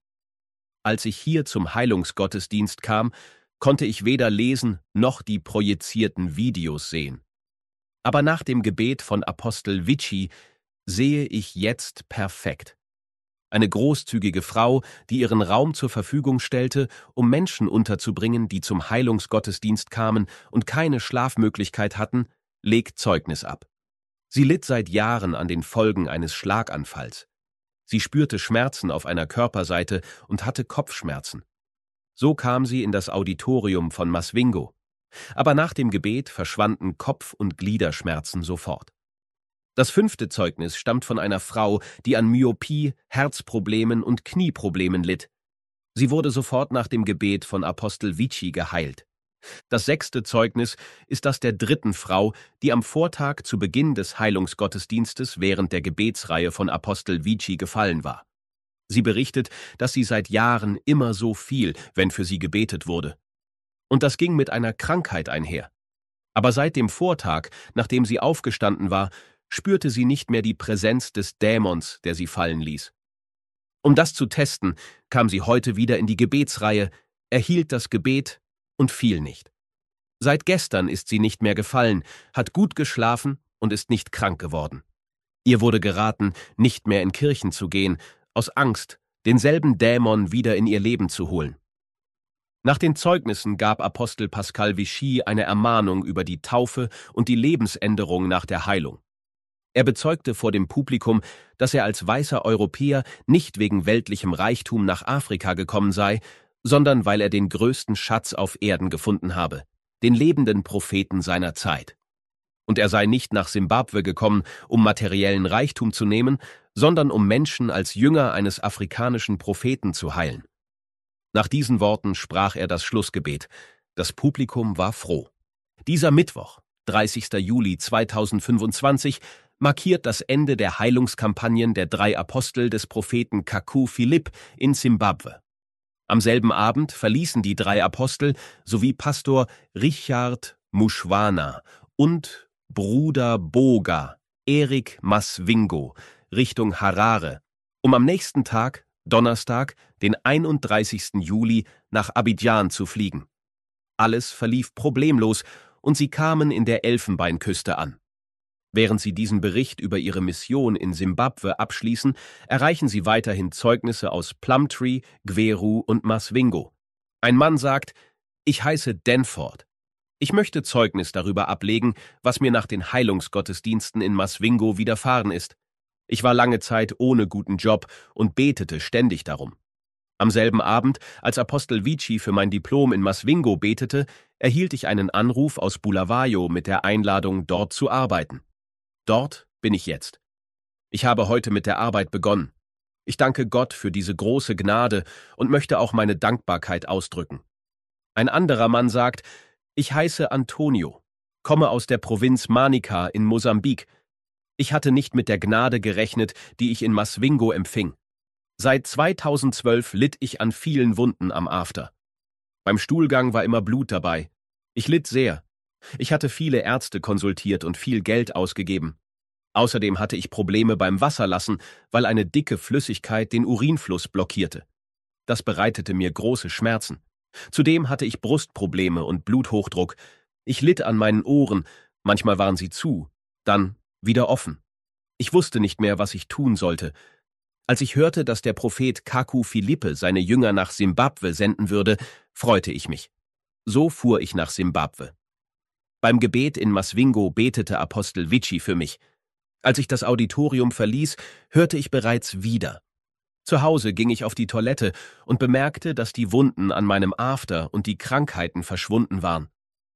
Als ich hier zum Heilungsgottesdienst kam, konnte ich weder lesen noch die projizierten Videos sehen. Aber nach dem Gebet von Apostel Vici sehe ich jetzt perfekt. Eine großzügige Frau, die ihren Raum zur Verfügung stellte, um Menschen unterzubringen, die zum Heilungsgottesdienst kamen und keine Schlafmöglichkeit hatten, legt Zeugnis ab. Sie litt seit Jahren an den Folgen eines Schlaganfalls. Sie spürte Schmerzen auf einer Körperseite und hatte Kopfschmerzen. So kam sie in das Auditorium von Masvingo. Aber nach dem Gebet verschwanden Kopf- und Gliederschmerzen sofort. Das fünfte Zeugnis stammt von einer Frau, die an Myopie, Herzproblemen und Knieproblemen litt. Sie wurde sofort nach dem Gebet von Apostel Vici geheilt. Das sechste Zeugnis ist das der dritten Frau, die am Vortag zu Beginn des Heilungsgottesdienstes während der Gebetsreihe von Apostel Vici gefallen war. Sie berichtet, dass sie seit Jahren immer so fiel, wenn für sie gebetet wurde. Und das ging mit einer Krankheit einher. Aber seit dem Vortag, nachdem sie aufgestanden war, spürte sie nicht mehr die Präsenz des Dämons, der sie fallen ließ. Um das zu testen, kam sie heute wieder in die Gebetsreihe, erhielt das Gebet und fiel nicht. Seit gestern ist sie nicht mehr gefallen, hat gut geschlafen und ist nicht krank geworden. Ihr wurde geraten, nicht mehr in Kirchen zu gehen, aus Angst, denselben Dämon wieder in ihr Leben zu holen. Nach den Zeugnissen gab Apostel Pascal Vichy eine Ermahnung über die Taufe und die Lebensänderung nach der Heilung. Er bezeugte vor dem Publikum, dass er als weißer Europäer nicht wegen weltlichem Reichtum nach Afrika gekommen sei, sondern weil er den größten Schatz auf Erden gefunden habe, den lebenden Propheten seiner Zeit. Und er sei nicht nach Simbabwe gekommen, um materiellen Reichtum zu nehmen, sondern um Menschen als Jünger eines afrikanischen Propheten zu heilen. Nach diesen Worten sprach er das Schlussgebet. Das Publikum war froh. Dieser Mittwoch, dreißigster Juli zweitausendfünfundzwanzig, markiert das Ende der Heilungskampagnen der drei Apostel des Propheten Kaku Philipp in Simbabwe. Am selben Abend verließen die drei Apostel sowie Pastor Richard Mushwana und Bruder Boga, Erik Masvingo, Richtung Harare, um am nächsten Tag, Donnerstag, den einunddreißigsten Juli, nach Abidjan zu fliegen. Alles verlief problemlos und sie kamen in der Elfenbeinküste an. Während Sie diesen Bericht über Ihre Mission in Simbabwe abschließen, erreichen Sie weiterhin Zeugnisse aus Plumtree, Gweru und Masvingo. Ein Mann sagt: Ich heiße Danforth. Ich möchte Zeugnis darüber ablegen, was mir nach den Heilungsgottesdiensten in Masvingo widerfahren ist. Ich war lange Zeit ohne guten Job und betete ständig darum. Am selben Abend, als Apostel Vici für mein Diplom in Masvingo betete, erhielt ich einen Anruf aus Bulawayo mit der Einladung, dort zu arbeiten. Dort bin ich jetzt. Ich habe heute mit der Arbeit begonnen. Ich danke Gott für diese große Gnade und möchte auch meine Dankbarkeit ausdrücken. Ein anderer Mann sagt: Ich heiße Antonio, komme aus der Provinz Manica in Mosambik. Ich hatte nicht mit der Gnade gerechnet, die ich in Masvingo empfing. Seit zweitausendzwölf litt ich an vielen Wunden am After. Beim Stuhlgang war immer Blut dabei. Ich litt sehr. Ich hatte viele Ärzte konsultiert und viel Geld ausgegeben. Außerdem hatte ich Probleme beim Wasserlassen, weil eine dicke Flüssigkeit den Urinfluss blockierte. Das bereitete mir große Schmerzen. Zudem hatte ich Brustprobleme und Bluthochdruck. Ich litt an meinen Ohren, manchmal waren sie zu, dann wieder offen. Ich wusste nicht mehr, was ich tun sollte. Als ich hörte, dass der Prophet Kaku Philippe seine Jünger nach Simbabwe senden würde, freute ich mich. So fuhr ich nach Simbabwe. Beim Gebet in Masvingo betete Apostel Vici für mich. Als ich das Auditorium verließ, hörte ich bereits wieder. Zu Hause ging ich auf die Toilette und bemerkte, dass die Wunden an meinem After und die Krankheiten verschwunden waren.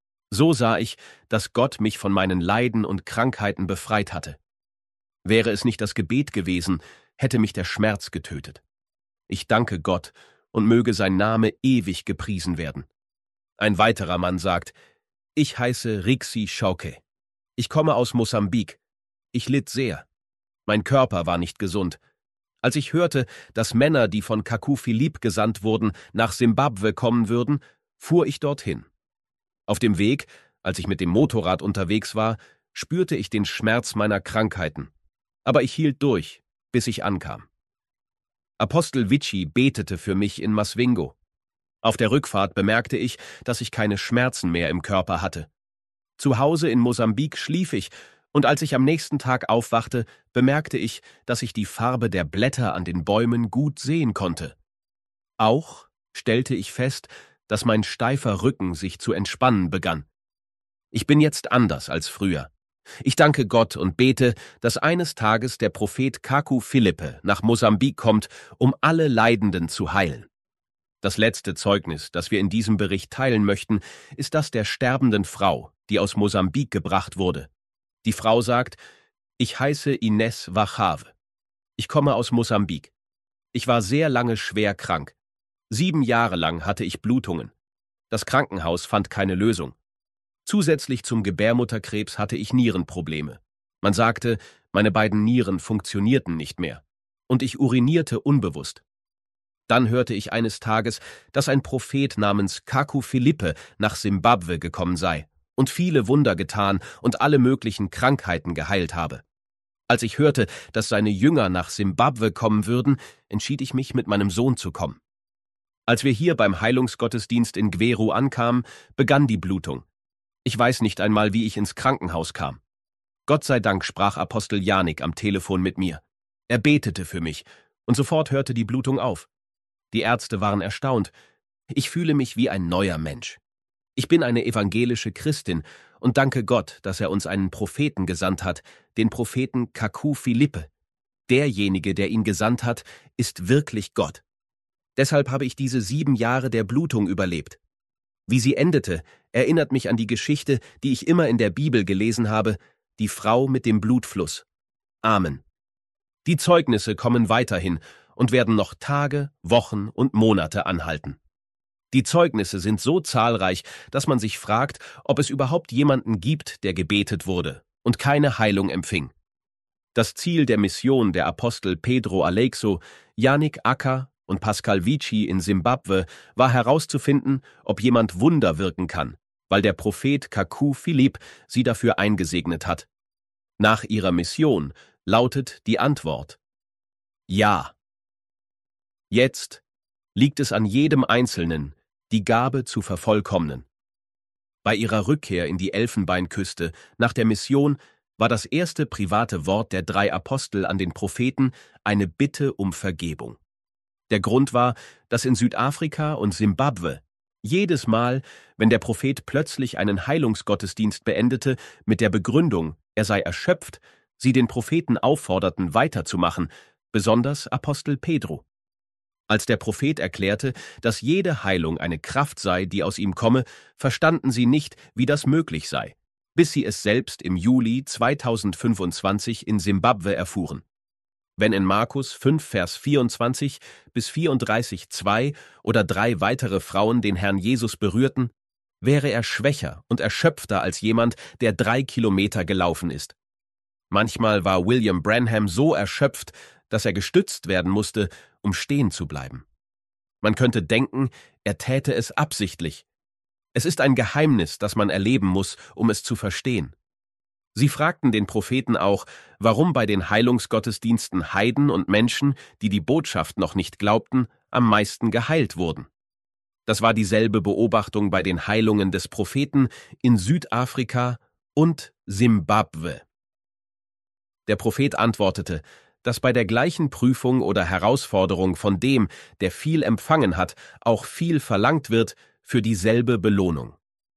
So sah ich, dass Gott mich von meinen Leiden und Krankheiten befreit hatte. Wäre es nicht das Gebet gewesen, hätte mich der Schmerz getötet. Ich danke Gott und möge sein Name ewig gepriesen werden. Ein weiterer Mann sagt: Ich heiße Rixi Schauke. Ich komme aus Mosambik. Ich litt sehr. Mein Körper war nicht gesund. Als ich hörte, dass Männer, die von Kaku Philippe gesandt wurden, nach Simbabwe kommen würden, fuhr ich dorthin. Auf dem Weg, als ich mit dem Motorrad unterwegs war, spürte ich den Schmerz meiner Krankheiten. Aber ich hielt durch, bis ich ankam. Apostel Vici betete für mich in Masvingo. Auf der Rückfahrt bemerkte ich, dass ich keine Schmerzen mehr im Körper hatte. Zu Hause in Mosambik schlief ich, und als ich am nächsten Tag aufwachte, bemerkte ich, dass ich die Farbe der Blätter an den Bäumen gut sehen konnte. Auch stellte ich fest, dass mein steifer Rücken sich zu entspannen begann. Ich bin jetzt anders als früher. Ich danke Gott und bete, dass eines Tages der Prophet Kaku Philippe nach Mosambik kommt, um alle Leidenden zu heilen. Das letzte Zeugnis, das wir in diesem Bericht teilen möchten, ist das der sterbenden Frau, die aus Mosambik gebracht wurde. Die Frau sagt: Ich heiße Ines Wachave. Ich komme aus Mosambik. Ich war sehr lange schwer krank. Sieben Jahre lang hatte ich Blutungen. Das Krankenhaus fand keine Lösung. Zusätzlich zum Gebärmutterkrebs hatte ich Nierenprobleme. Man sagte, meine beiden Nieren funktionierten nicht mehr. Und ich urinierte unbewusst. Dann hörte ich eines Tages, dass ein Prophet namens Kaku Philippe nach Simbabwe gekommen sei und viele Wunder getan und alle möglichen Krankheiten geheilt habe. Als ich hörte, dass seine Jünger nach Simbabwe kommen würden, entschied ich mich, mit meinem Sohn zu kommen. Als wir hier beim Heilungsgottesdienst in Gweru ankamen, begann die Blutung. Ich weiß nicht einmal, wie ich ins Krankenhaus kam. Gott sei Dank sprach Apostel Janik am Telefon mit mir. Er betete für mich, und sofort hörte die Blutung auf. Die Ärzte waren erstaunt. Ich fühle mich wie ein neuer Mensch. Ich bin eine evangelische Christin und danke Gott, dass er uns einen Propheten gesandt hat, den Propheten Kaku Philippe. Derjenige, der ihn gesandt hat, ist wirklich Gott. Deshalb habe ich diese sieben Jahre der Blutung überlebt. Wie sie endete, erinnert mich an die Geschichte, die ich immer in der Bibel gelesen habe, die Frau mit dem Blutfluss. Amen. Die Zeugnisse kommen weiterhin und werden noch Tage, Wochen und Monate anhalten. Die Zeugnisse sind so zahlreich, dass man sich fragt, ob es überhaupt jemanden gibt, der gebetet wurde und keine Heilung empfing. Das Ziel der Mission der Apostel Pedro Aleixo, Janik Acker und Pascal Vici in Simbabwe war herauszufinden, ob jemand Wunder wirken kann, weil der Prophet Kaku Philippe sie dafür eingesegnet hat. Nach ihrer Mission lautet die Antwort: Ja. Jetzt liegt es an jedem Einzelnen, die Gabe zu vervollkommnen. Bei ihrer Rückkehr in die Elfenbeinküste nach der Mission war das erste private Wort der drei Apostel an den Propheten eine Bitte um Vergebung. Der Grund war, dass in Südafrika und Simbabwe jedes Mal, wenn der Prophet plötzlich einen Heilungsgottesdienst beendete, mit der Begründung, er sei erschöpft, sie den Propheten aufforderten, weiterzumachen, besonders Apostel Pedro. Als der Prophet erklärte, dass jede Heilung eine Kraft sei, die aus ihm komme, verstanden sie nicht, wie das möglich sei, bis sie es selbst im Juli zweitausendfünfundzwanzig in Simbabwe erfuhren. Wenn in Markus fünf, Vers vierundzwanzig bis vierunddreißig zwei oder drei weitere Frauen den Herrn Jesus berührten, wäre er schwächer und erschöpfter als jemand, der drei Kilometer gelaufen ist. Manchmal war William Branham so erschöpft, dass er gestützt werden musste, um stehen zu bleiben. Man könnte denken, er täte es absichtlich. Es ist ein Geheimnis, das man erleben muss, um es zu verstehen. Sie fragten den Propheten auch, warum bei den Heilungsgottesdiensten Heiden und Menschen, die die Botschaft noch nicht glaubten, am meisten geheilt wurden. Das war dieselbe Beobachtung bei den Heilungen des Propheten in Südafrika und Simbabwe. Der Prophet antwortete, dass bei der gleichen Prüfung oder Herausforderung von dem, der viel empfangen hat, auch viel verlangt wird für dieselbe Belohnung.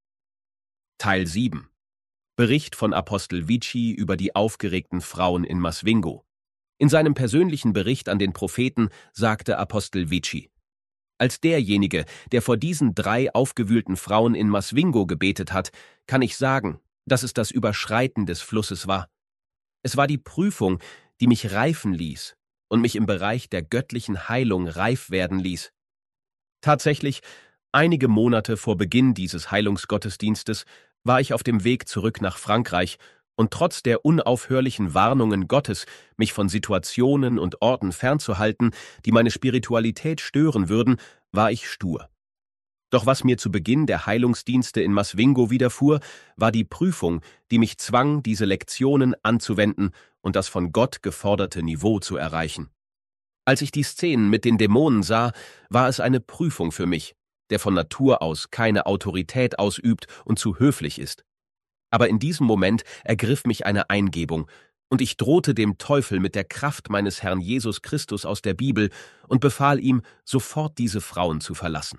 Teil sieben. Bericht von Apostel Vici über die aufgeregten Frauen in Masvingo. In seinem persönlichen Bericht an den Propheten sagte Apostel Vici: Als derjenige, der vor diesen drei aufgewühlten Frauen in Masvingo gebetet hat, kann ich sagen, dass es das Überschreiten des Flusses war. Es war die Prüfung, die mich reifen ließ und mich im Bereich der göttlichen Heilung reif werden ließ. Tatsächlich, einige Monate vor Beginn dieses Heilungsgottesdienstes war ich auf dem Weg zurück nach Frankreich und trotz der unaufhörlichen Warnungen Gottes, mich von Situationen und Orten fernzuhalten, die meine Spiritualität stören würden, war ich stur. Doch was mir zu Beginn der Heilungsdienste in Masvingo widerfuhr, war die Prüfung, die mich zwang, diese Lektionen anzuwenden und das von Gott geforderte Niveau zu erreichen. Als ich die Szenen mit den Dämonen sah, war es eine Prüfung für mich, der von Natur aus keine Autorität ausübt und zu höflich ist. Aber in diesem Moment ergriff mich eine Eingebung, und ich drohte dem Teufel mit der Kraft meines Herrn Jesus Christus aus der Bibel und befahl ihm, sofort diese Frauen zu verlassen.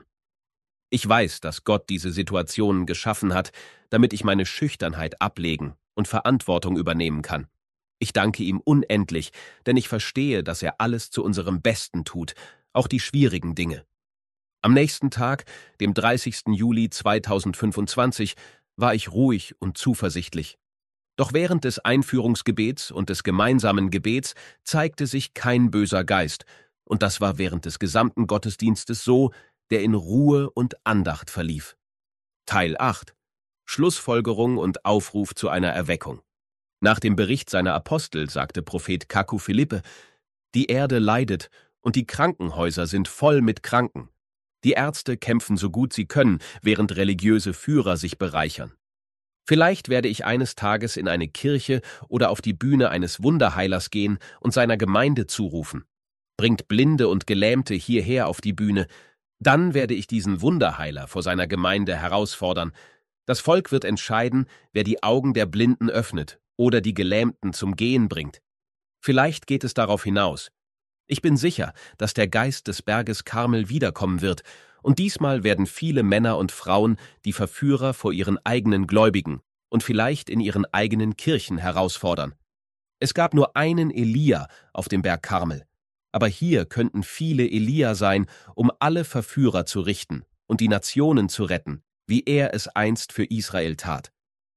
Ich weiß, dass Gott diese Situationen geschaffen hat, damit ich meine Schüchternheit ablegen und Verantwortung übernehmen kann. Ich danke ihm unendlich, denn ich verstehe, dass er alles zu unserem Besten tut, auch die schwierigen Dinge. Am nächsten Tag, dem dreißigsten Juli zweitausendfünfundzwanzig, war ich ruhig und zuversichtlich. Doch während des Einführungsgebets und des gemeinsamen Gebets zeigte sich kein böser Geist, und das war während des gesamten Gottesdienstes so, der in Ruhe und Andacht verlief. Teil acht. Schlussfolgerung und Aufruf zu einer Erweckung. Nach dem Bericht seiner Apostel sagte Prophet Kaku Philippe: Die Erde leidet und die Krankenhäuser sind voll mit Kranken. Die Ärzte kämpfen so gut sie können, während religiöse Führer sich bereichern. Vielleicht werde ich eines Tages in eine Kirche oder auf die Bühne eines Wunderheilers gehen und seiner Gemeinde zurufen: Bringt Blinde und Gelähmte hierher auf die Bühne. Dann werde ich diesen Wunderheiler vor seiner Gemeinde herausfordern. Das Volk wird entscheiden, wer die Augen der Blinden öffnet oder die Gelähmten zum Gehen bringt. Vielleicht geht es darauf hinaus. Ich bin sicher, dass der Geist des Berges Karmel wiederkommen wird, und diesmal werden viele Männer und Frauen die Verführer vor ihren eigenen Gläubigen und vielleicht in ihren eigenen Kirchen herausfordern. Es gab nur einen Elia auf dem Berg Karmel, aber hier könnten viele Elia sein, um alle Verführer zu richten und die Nationen zu retten, wie er es einst für Israel tat.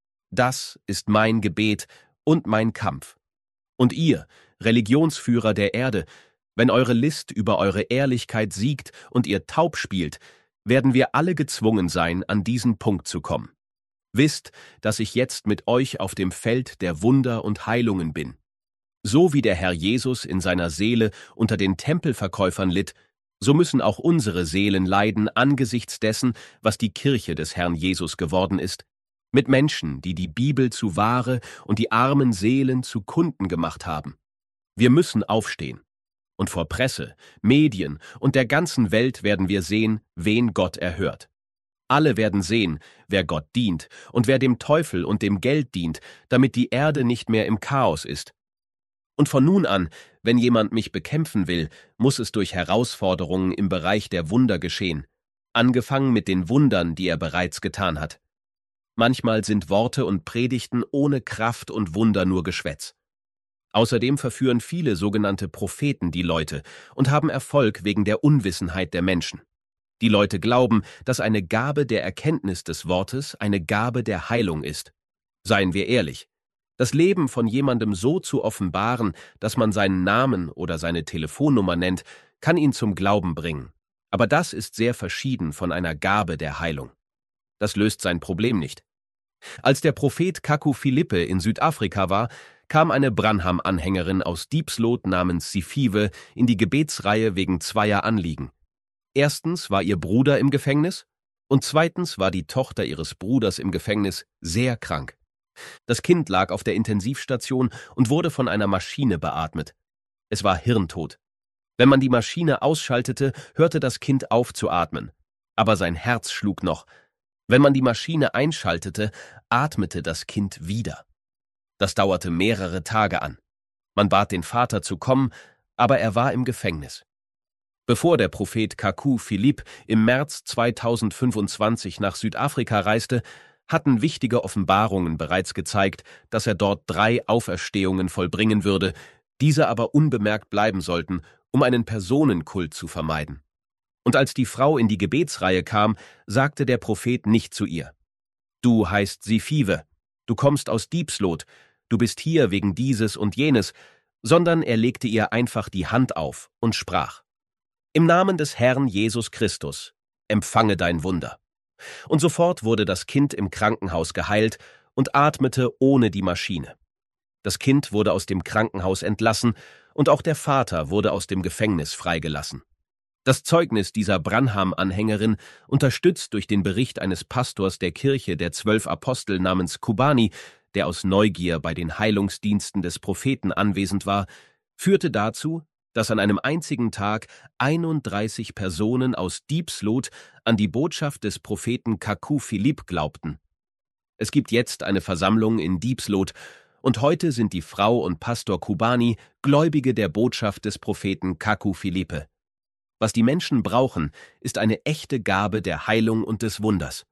Das ist mein Gebet und mein Kampf. Und ihr, Religionsführer der Erde, wenn eure List über eure Ehrlichkeit siegt und ihr taub spielt, werden wir alle gezwungen sein, an diesen Punkt zu kommen. Wisst, dass ich jetzt mit euch auf dem Feld der Wunder und Heilungen bin. So wie der Herr Jesus in seiner Seele unter den Tempelverkäufern litt, so müssen auch unsere Seelen leiden angesichts dessen, was die Kirche des Herrn Jesus geworden ist, mit Menschen, die die Bibel zu Ware und die armen Seelen zu Kunden gemacht haben. Wir müssen aufstehen. Und vor Presse, Medien und der ganzen Welt werden wir sehen, wen Gott erhört. Alle werden sehen, wer Gott dient und wer dem Teufel und dem Geld dient, damit die Erde nicht mehr im Chaos ist. Und von nun an, wenn jemand mich bekämpfen will, muss es durch Herausforderungen im Bereich der Wunder geschehen, angefangen mit den Wundern, die er bereits getan hat. Manchmal sind Worte und Predigten ohne Kraft und Wunder nur Geschwätz. Außerdem verführen viele sogenannte Propheten die Leute und haben Erfolg wegen der Unwissenheit der Menschen. Die Leute glauben, dass eine Gabe der Erkenntnis des Wortes eine Gabe der Heilung ist. Seien wir ehrlich, das Leben von jemandem so zu offenbaren, dass man seinen Namen oder seine Telefonnummer nennt, kann ihn zum Glauben bringen. Aber das ist sehr verschieden von einer Gabe der Heilung. Das löst sein Problem nicht. Als der Prophet Kaku Philippe in Südafrika war, kam eine Branham-Anhängerin aus Diepsloot namens Sifiwe in die Gebetsreihe wegen zweier Anliegen. Erstens war ihr Bruder im Gefängnis und zweitens war die Tochter ihres Bruders im Gefängnis sehr krank. Das Kind lag auf der Intensivstation und wurde von einer Maschine beatmet. Es war hirntot. Wenn man die Maschine ausschaltete, hörte das Kind auf zu atmen. Aber sein Herz schlug noch. Wenn man die Maschine einschaltete, atmete das Kind wieder. Das dauerte mehrere Tage an. Man bat den Vater zu kommen, aber er war im Gefängnis. Bevor der Prophet Kaku Philippe im März zweitausendfünfundzwanzig nach Südafrika reiste, hatten wichtige Offenbarungen bereits gezeigt, dass er dort drei Auferstehungen vollbringen würde, diese aber unbemerkt bleiben sollten, um einen Personenkult zu vermeiden. Und als die Frau in die Gebetsreihe kam, sagte der Prophet nicht zu ihr: »Du heißt Sifiwe, du kommst aus Diepsloot, du bist hier wegen dieses und jenes«, sondern er legte ihr einfach die Hand auf und sprach: »Im Namen des Herrn Jesus Christus, empfange dein Wunder.« Und sofort wurde das Kind im Krankenhaus geheilt und atmete ohne die Maschine. Das Kind wurde aus dem Krankenhaus entlassen und auch der Vater wurde aus dem Gefängnis freigelassen. Das Zeugnis dieser Branham-Anhängerin, unterstützt durch den Bericht eines Pastors der Kirche der Zwölf Apostel namens Kubani, der aus Neugier bei den Heilungsdiensten des Propheten anwesend war, führte dazu, dass an einem einzigen Tag einunddreißig Personen aus Diepsloot an die Botschaft des Propheten Kaku Philippe glaubten. Es gibt jetzt eine Versammlung in Diepsloot und heute sind die Frau und Pastor Kubani Gläubige der Botschaft des Propheten Kaku Philippe. Was die Menschen brauchen, ist eine echte Gabe der Heilung und des Wunders.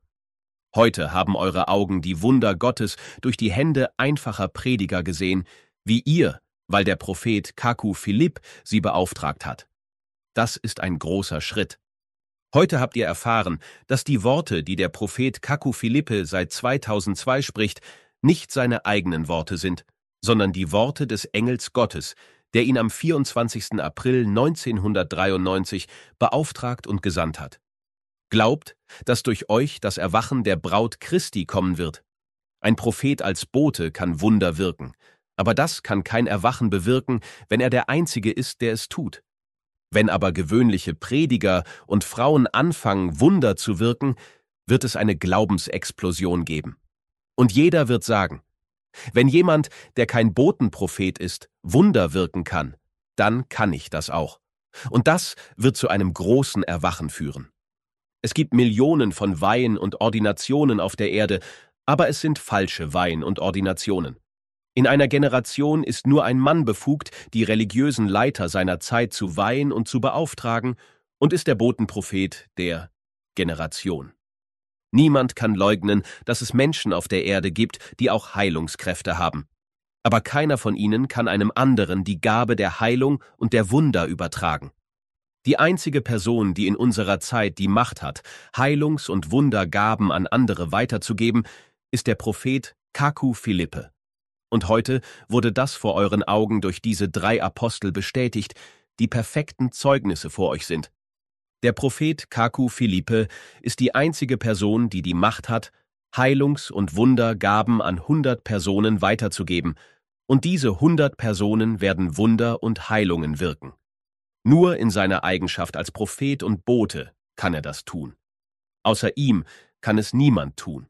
Heute haben eure Augen die Wunder Gottes durch die Hände einfacher Prediger gesehen, wie ihr, weil der Prophet Kaku Philippe sie beauftragt hat. Das ist ein großer Schritt. Heute habt ihr erfahren, dass die Worte, die der Prophet Kaku Philippe seit zweitausendzwei spricht, nicht seine eigenen Worte sind, sondern die Worte des Engels Gottes, der ihn am vierundzwanzigsten April neunzehnhundertdreiundneunzig beauftragt und gesandt hat. Glaubt, dass durch euch das Erwachen der Braut Christi kommen wird. Ein Prophet als Bote kann Wunder wirken, aber das kann kein Erwachen bewirken, wenn er der Einzige ist, der es tut. Wenn aber gewöhnliche Prediger und Frauen anfangen, Wunder zu wirken, wird es eine Glaubensexplosion geben. Und jeder wird sagen: Wenn jemand, der kein Botenprophet ist, Wunder wirken kann, dann kann ich das auch. Und das wird zu einem großen Erwachen führen. Es gibt Millionen von Weihen und Ordinationen auf der Erde, aber es sind falsche Weihen und Ordinationen. In einer Generation ist nur ein Mann befugt, die religiösen Leiter seiner Zeit zu weihen und zu beauftragen, und ist der Botenprophet der Generation. Niemand kann leugnen, dass es Menschen auf der Erde gibt, die auch Heilungskräfte haben. Aber keiner von ihnen kann einem anderen die Gabe der Heilung und der Wunder übertragen. Die einzige Person, die in unserer Zeit die Macht hat, Heilungs- und Wundergaben an andere weiterzugeben, ist der Prophet Kaku Philippe. Und heute wurde das vor euren Augen durch diese drei Apostel bestätigt, die perfekten Zeugnisse vor euch sind. Der Prophet Kaku Philippe ist die einzige Person, die die Macht hat, Heilungs- und Wundergaben an hundert Personen weiterzugeben, und diese hundert Personen werden Wunder und Heilungen wirken. Nur in seiner Eigenschaft als Prophet und Bote kann er das tun. Außer ihm kann es niemand tun.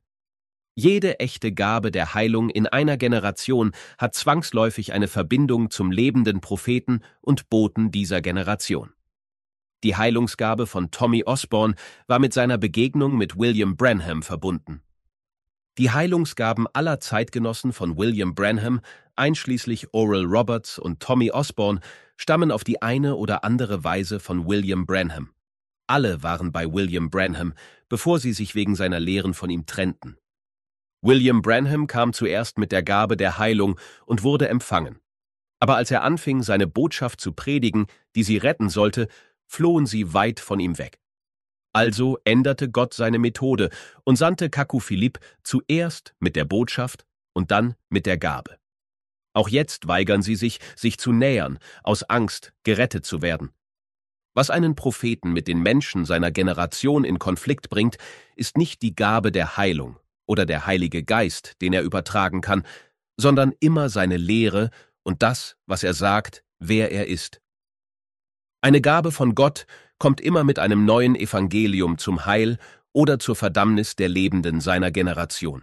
Jede echte Gabe der Heilung in einer Generation hat zwangsläufig eine Verbindung zum lebenden Propheten und Boten dieser Generation. Die Heilungsgabe von Tommy Osborne war mit seiner Begegnung mit William Branham verbunden. Die Heilungsgaben aller Zeitgenossen von William Branham, einschließlich Oral Roberts und Tommy Osborne, stammen auf die eine oder andere Weise von William Branham. Alle waren bei William Branham, bevor sie sich wegen seiner Lehren von ihm trennten. William Branham kam zuerst mit der Gabe der Heilung und wurde empfangen. Aber als er anfing, seine Botschaft zu predigen, die sie retten sollte, flohen sie weit von ihm weg. Also änderte Gott seine Methode und sandte Kaku Philipp zuerst mit der Botschaft und dann mit der Gabe. Auch jetzt weigern sie sich, sich zu nähern, aus Angst, gerettet zu werden. Was einen Propheten mit den Menschen seiner Generation in Konflikt bringt, ist nicht die Gabe der Heilung oder der Heilige Geist, den er übertragen kann, sondern immer seine Lehre und das, was er sagt, wer er ist. Eine Gabe von Gott kommt immer mit einem neuen Evangelium zum Heil oder zur Verdammnis der Lebenden seiner Generation.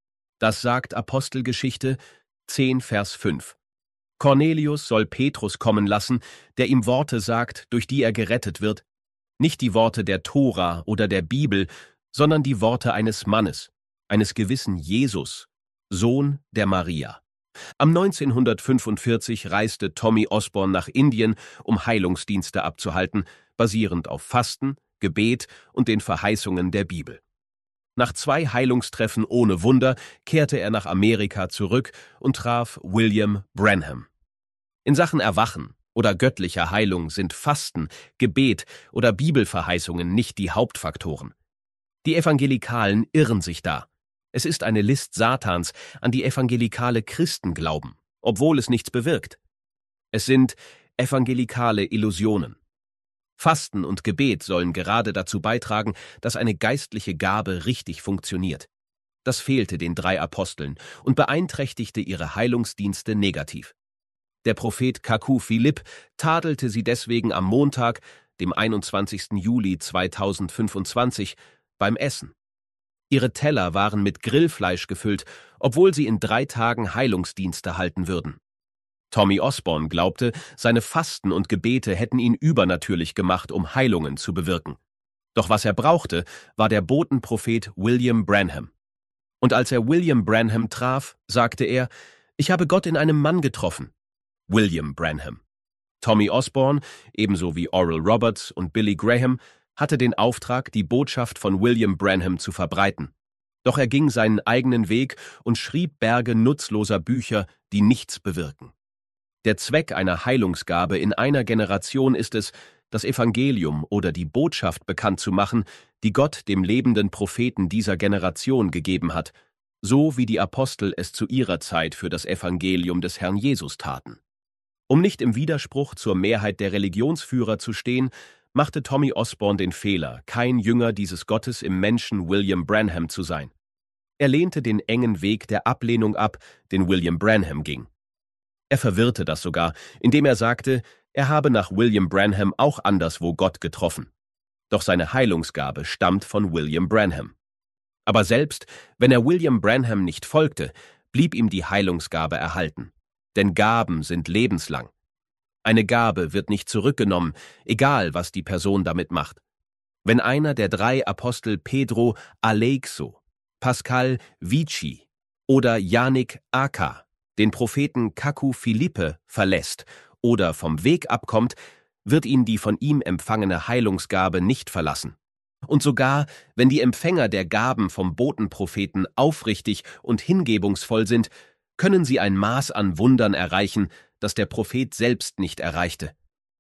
Das sagt Apostelgeschichte zehn, Vers fünf. Cornelius soll Petrus kommen lassen, der ihm Worte sagt, durch die er gerettet wird, nicht die Worte der Tora oder der Bibel, sondern die Worte eines Mannes, eines gewissen Jesus, Sohn der Maria. Am neunzehnhundertfünfundvierzig reiste Tommy Osborne nach Indien, um Heilungsdienste abzuhalten, basierend auf Fasten, Gebet und den Verheißungen der Bibel. Nach zwei Heilungstreffen ohne Wunder kehrte er nach Amerika zurück und traf William Branham. In Sachen Erwachen oder göttlicher Heilung sind Fasten, Gebet oder Bibelverheißungen nicht die Hauptfaktoren. Die Evangelikalen irren sich da. Es ist eine List Satans, an die evangelikale Christen glauben, obwohl es nichts bewirkt. Es sind evangelikale Illusionen. Fasten und Gebet sollen gerade dazu beitragen, dass eine geistliche Gabe richtig funktioniert. Das fehlte den drei Aposteln und beeinträchtigte ihre Heilungsdienste negativ. Der Prophet Kaku Philipp tadelte sie deswegen am Montag, dem einundzwanzigsten Juli zweitausendfünfundzwanzig, beim Essen. Ihre Teller waren mit Grillfleisch gefüllt, obwohl sie in drei Tagen Heilungsdienste halten würden. Tommy Osborne glaubte, seine Fasten und Gebete hätten ihn übernatürlich gemacht, um Heilungen zu bewirken. Doch was er brauchte, war der Botenprophet William Branham. Und als er William Branham traf, sagte er, »Ich habe Gott in einem Mann getroffen.« William Branham. Tommy Osborne, ebenso wie Oral Roberts und Billy Graham, hatte den Auftrag, die Botschaft von William Branham zu verbreiten. Doch er ging seinen eigenen Weg und schrieb Berge nutzloser Bücher, die nichts bewirken. Der Zweck einer Heilungsgabe in einer Generation ist es, das Evangelium oder die Botschaft bekannt zu machen, die Gott dem lebenden Propheten dieser Generation gegeben hat, so wie die Apostel es zu ihrer Zeit für das Evangelium des Herrn Jesus taten. Um nicht im Widerspruch zur Mehrheit der Religionsführer zu stehen, machte Tommy Osborne den Fehler, kein Jünger dieses Gottes im Menschen William Branham zu sein. Er lehnte den engen Weg der Ablehnung ab, den William Branham ging. Er verwirrte das sogar, indem er sagte, er habe nach William Branham auch anderswo Gott getroffen. Doch seine Heilungsgabe stammt von William Branham. Aber selbst wenn er William Branham nicht folgte, blieb ihm die Heilungsgabe erhalten. Denn Gaben sind lebenslang. Eine Gabe wird nicht zurückgenommen, egal was die Person damit macht. Wenn einer der drei Apostel Pedro Aleixo, Pascal Vici oder Yannick Aka den Propheten Kaku Philippe verlässt oder vom Weg abkommt, wird ihn die von ihm empfangene Heilungsgabe nicht verlassen. Und sogar, wenn die Empfänger der Gaben vom Botenpropheten aufrichtig und hingebungsvoll sind, können sie ein Maß an Wundern erreichen, das der Prophet selbst nicht erreichte.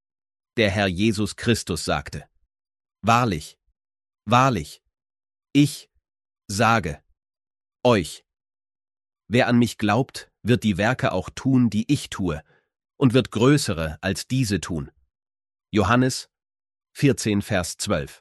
Der Herr Jesus Christus sagte, »Wahrlich, wahrlich, ich sage euch, wer an mich glaubt, wird die Werke auch tun, die ich tue, und wird größere als diese tun.« Johannes vierzehn, Vers zwölf.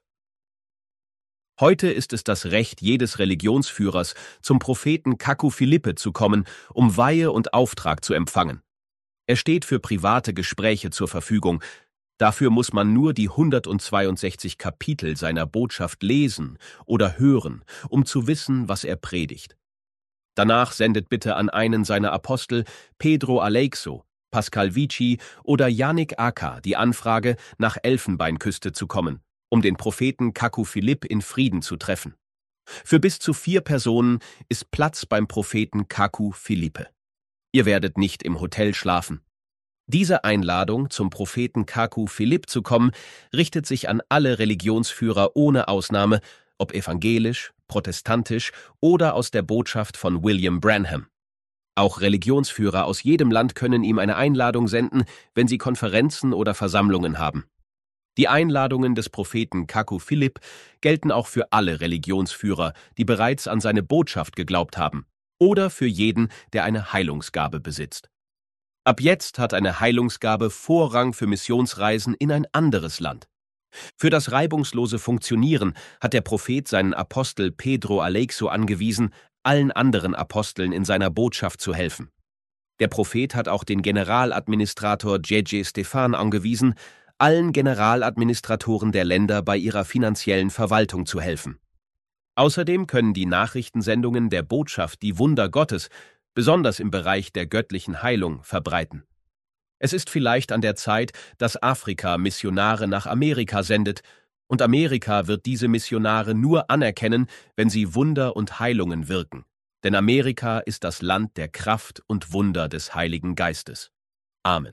Heute ist es das Recht jedes Religionsführers, zum Propheten Kaku Philippe zu kommen, um Weihe und Auftrag zu empfangen. Er steht für private Gespräche zur Verfügung. Dafür muss man nur die hundertzweiundsechzig Kapitel seiner Botschaft lesen oder hören, um zu wissen, was er predigt. Danach sendet bitte an einen seiner Apostel, Pedro Aleixo, Pascal Vici oder Yannick Aka die Anfrage, nach Elfenbeinküste zu kommen, um den Propheten Kaku Philipp in Frieden zu treffen. Für bis zu vier Personen ist Platz beim Propheten Kaku Philippe. Ihr werdet nicht im Hotel schlafen. Diese Einladung, zum Propheten Kaku Philipp zu kommen, richtet sich an alle Religionsführer ohne Ausnahme, ob evangelisch, protestantisch oder aus der Botschaft von William Branham. Auch Religionsführer aus jedem Land können ihm eine Einladung senden, wenn sie Konferenzen oder Versammlungen haben. Die Einladungen des Propheten Kaku Philipp gelten auch für alle Religionsführer, die bereits an seine Botschaft geglaubt haben, oder für jeden, der eine Heilungsgabe besitzt. Ab jetzt hat eine Heilungsgabe Vorrang für Missionsreisen in ein anderes Land. Für das reibungslose Funktionieren hat der Prophet seinen Apostel Pedro Aleixo angewiesen, allen anderen Aposteln in seiner Botschaft zu helfen. Der Prophet hat auch den Generaladministrator Jeje Stefan angewiesen, allen Generaladministratoren der Länder bei ihrer finanziellen Verwaltung zu helfen. Außerdem können die Nachrichtensendungen der Botschaft die Wunder Gottes, besonders im Bereich der göttlichen Heilung, verbreiten. Es ist vielleicht an der Zeit, dass Afrika Missionare nach Amerika sendet, und Amerika wird diese Missionare nur anerkennen, wenn sie Wunder und Heilungen wirken. Denn Amerika ist das Land der Kraft und Wunder des Heiligen Geistes. Amen.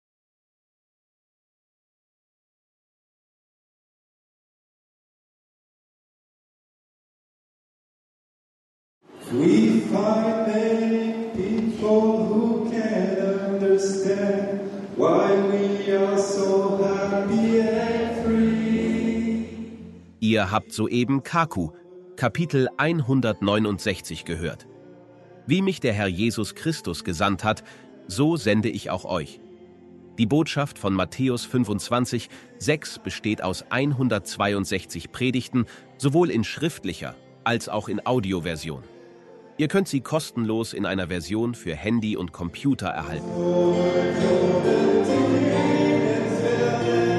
We find many people who can't understand why we are so happy and free. Ihr habt soeben Kaku, Kapitel hundertneunundsechzig gehört. Wie mich der Herr Jesus Christus gesandt hat, so sende ich auch euch. Die Botschaft von Matthäus fünfundzwanzig, sechs besteht aus hundertzweiundsechzig Predigten, sowohl in schriftlicher als auch in Audioversion. Ihr könnt sie kostenlos in einer Version für Handy und Computer erhalten.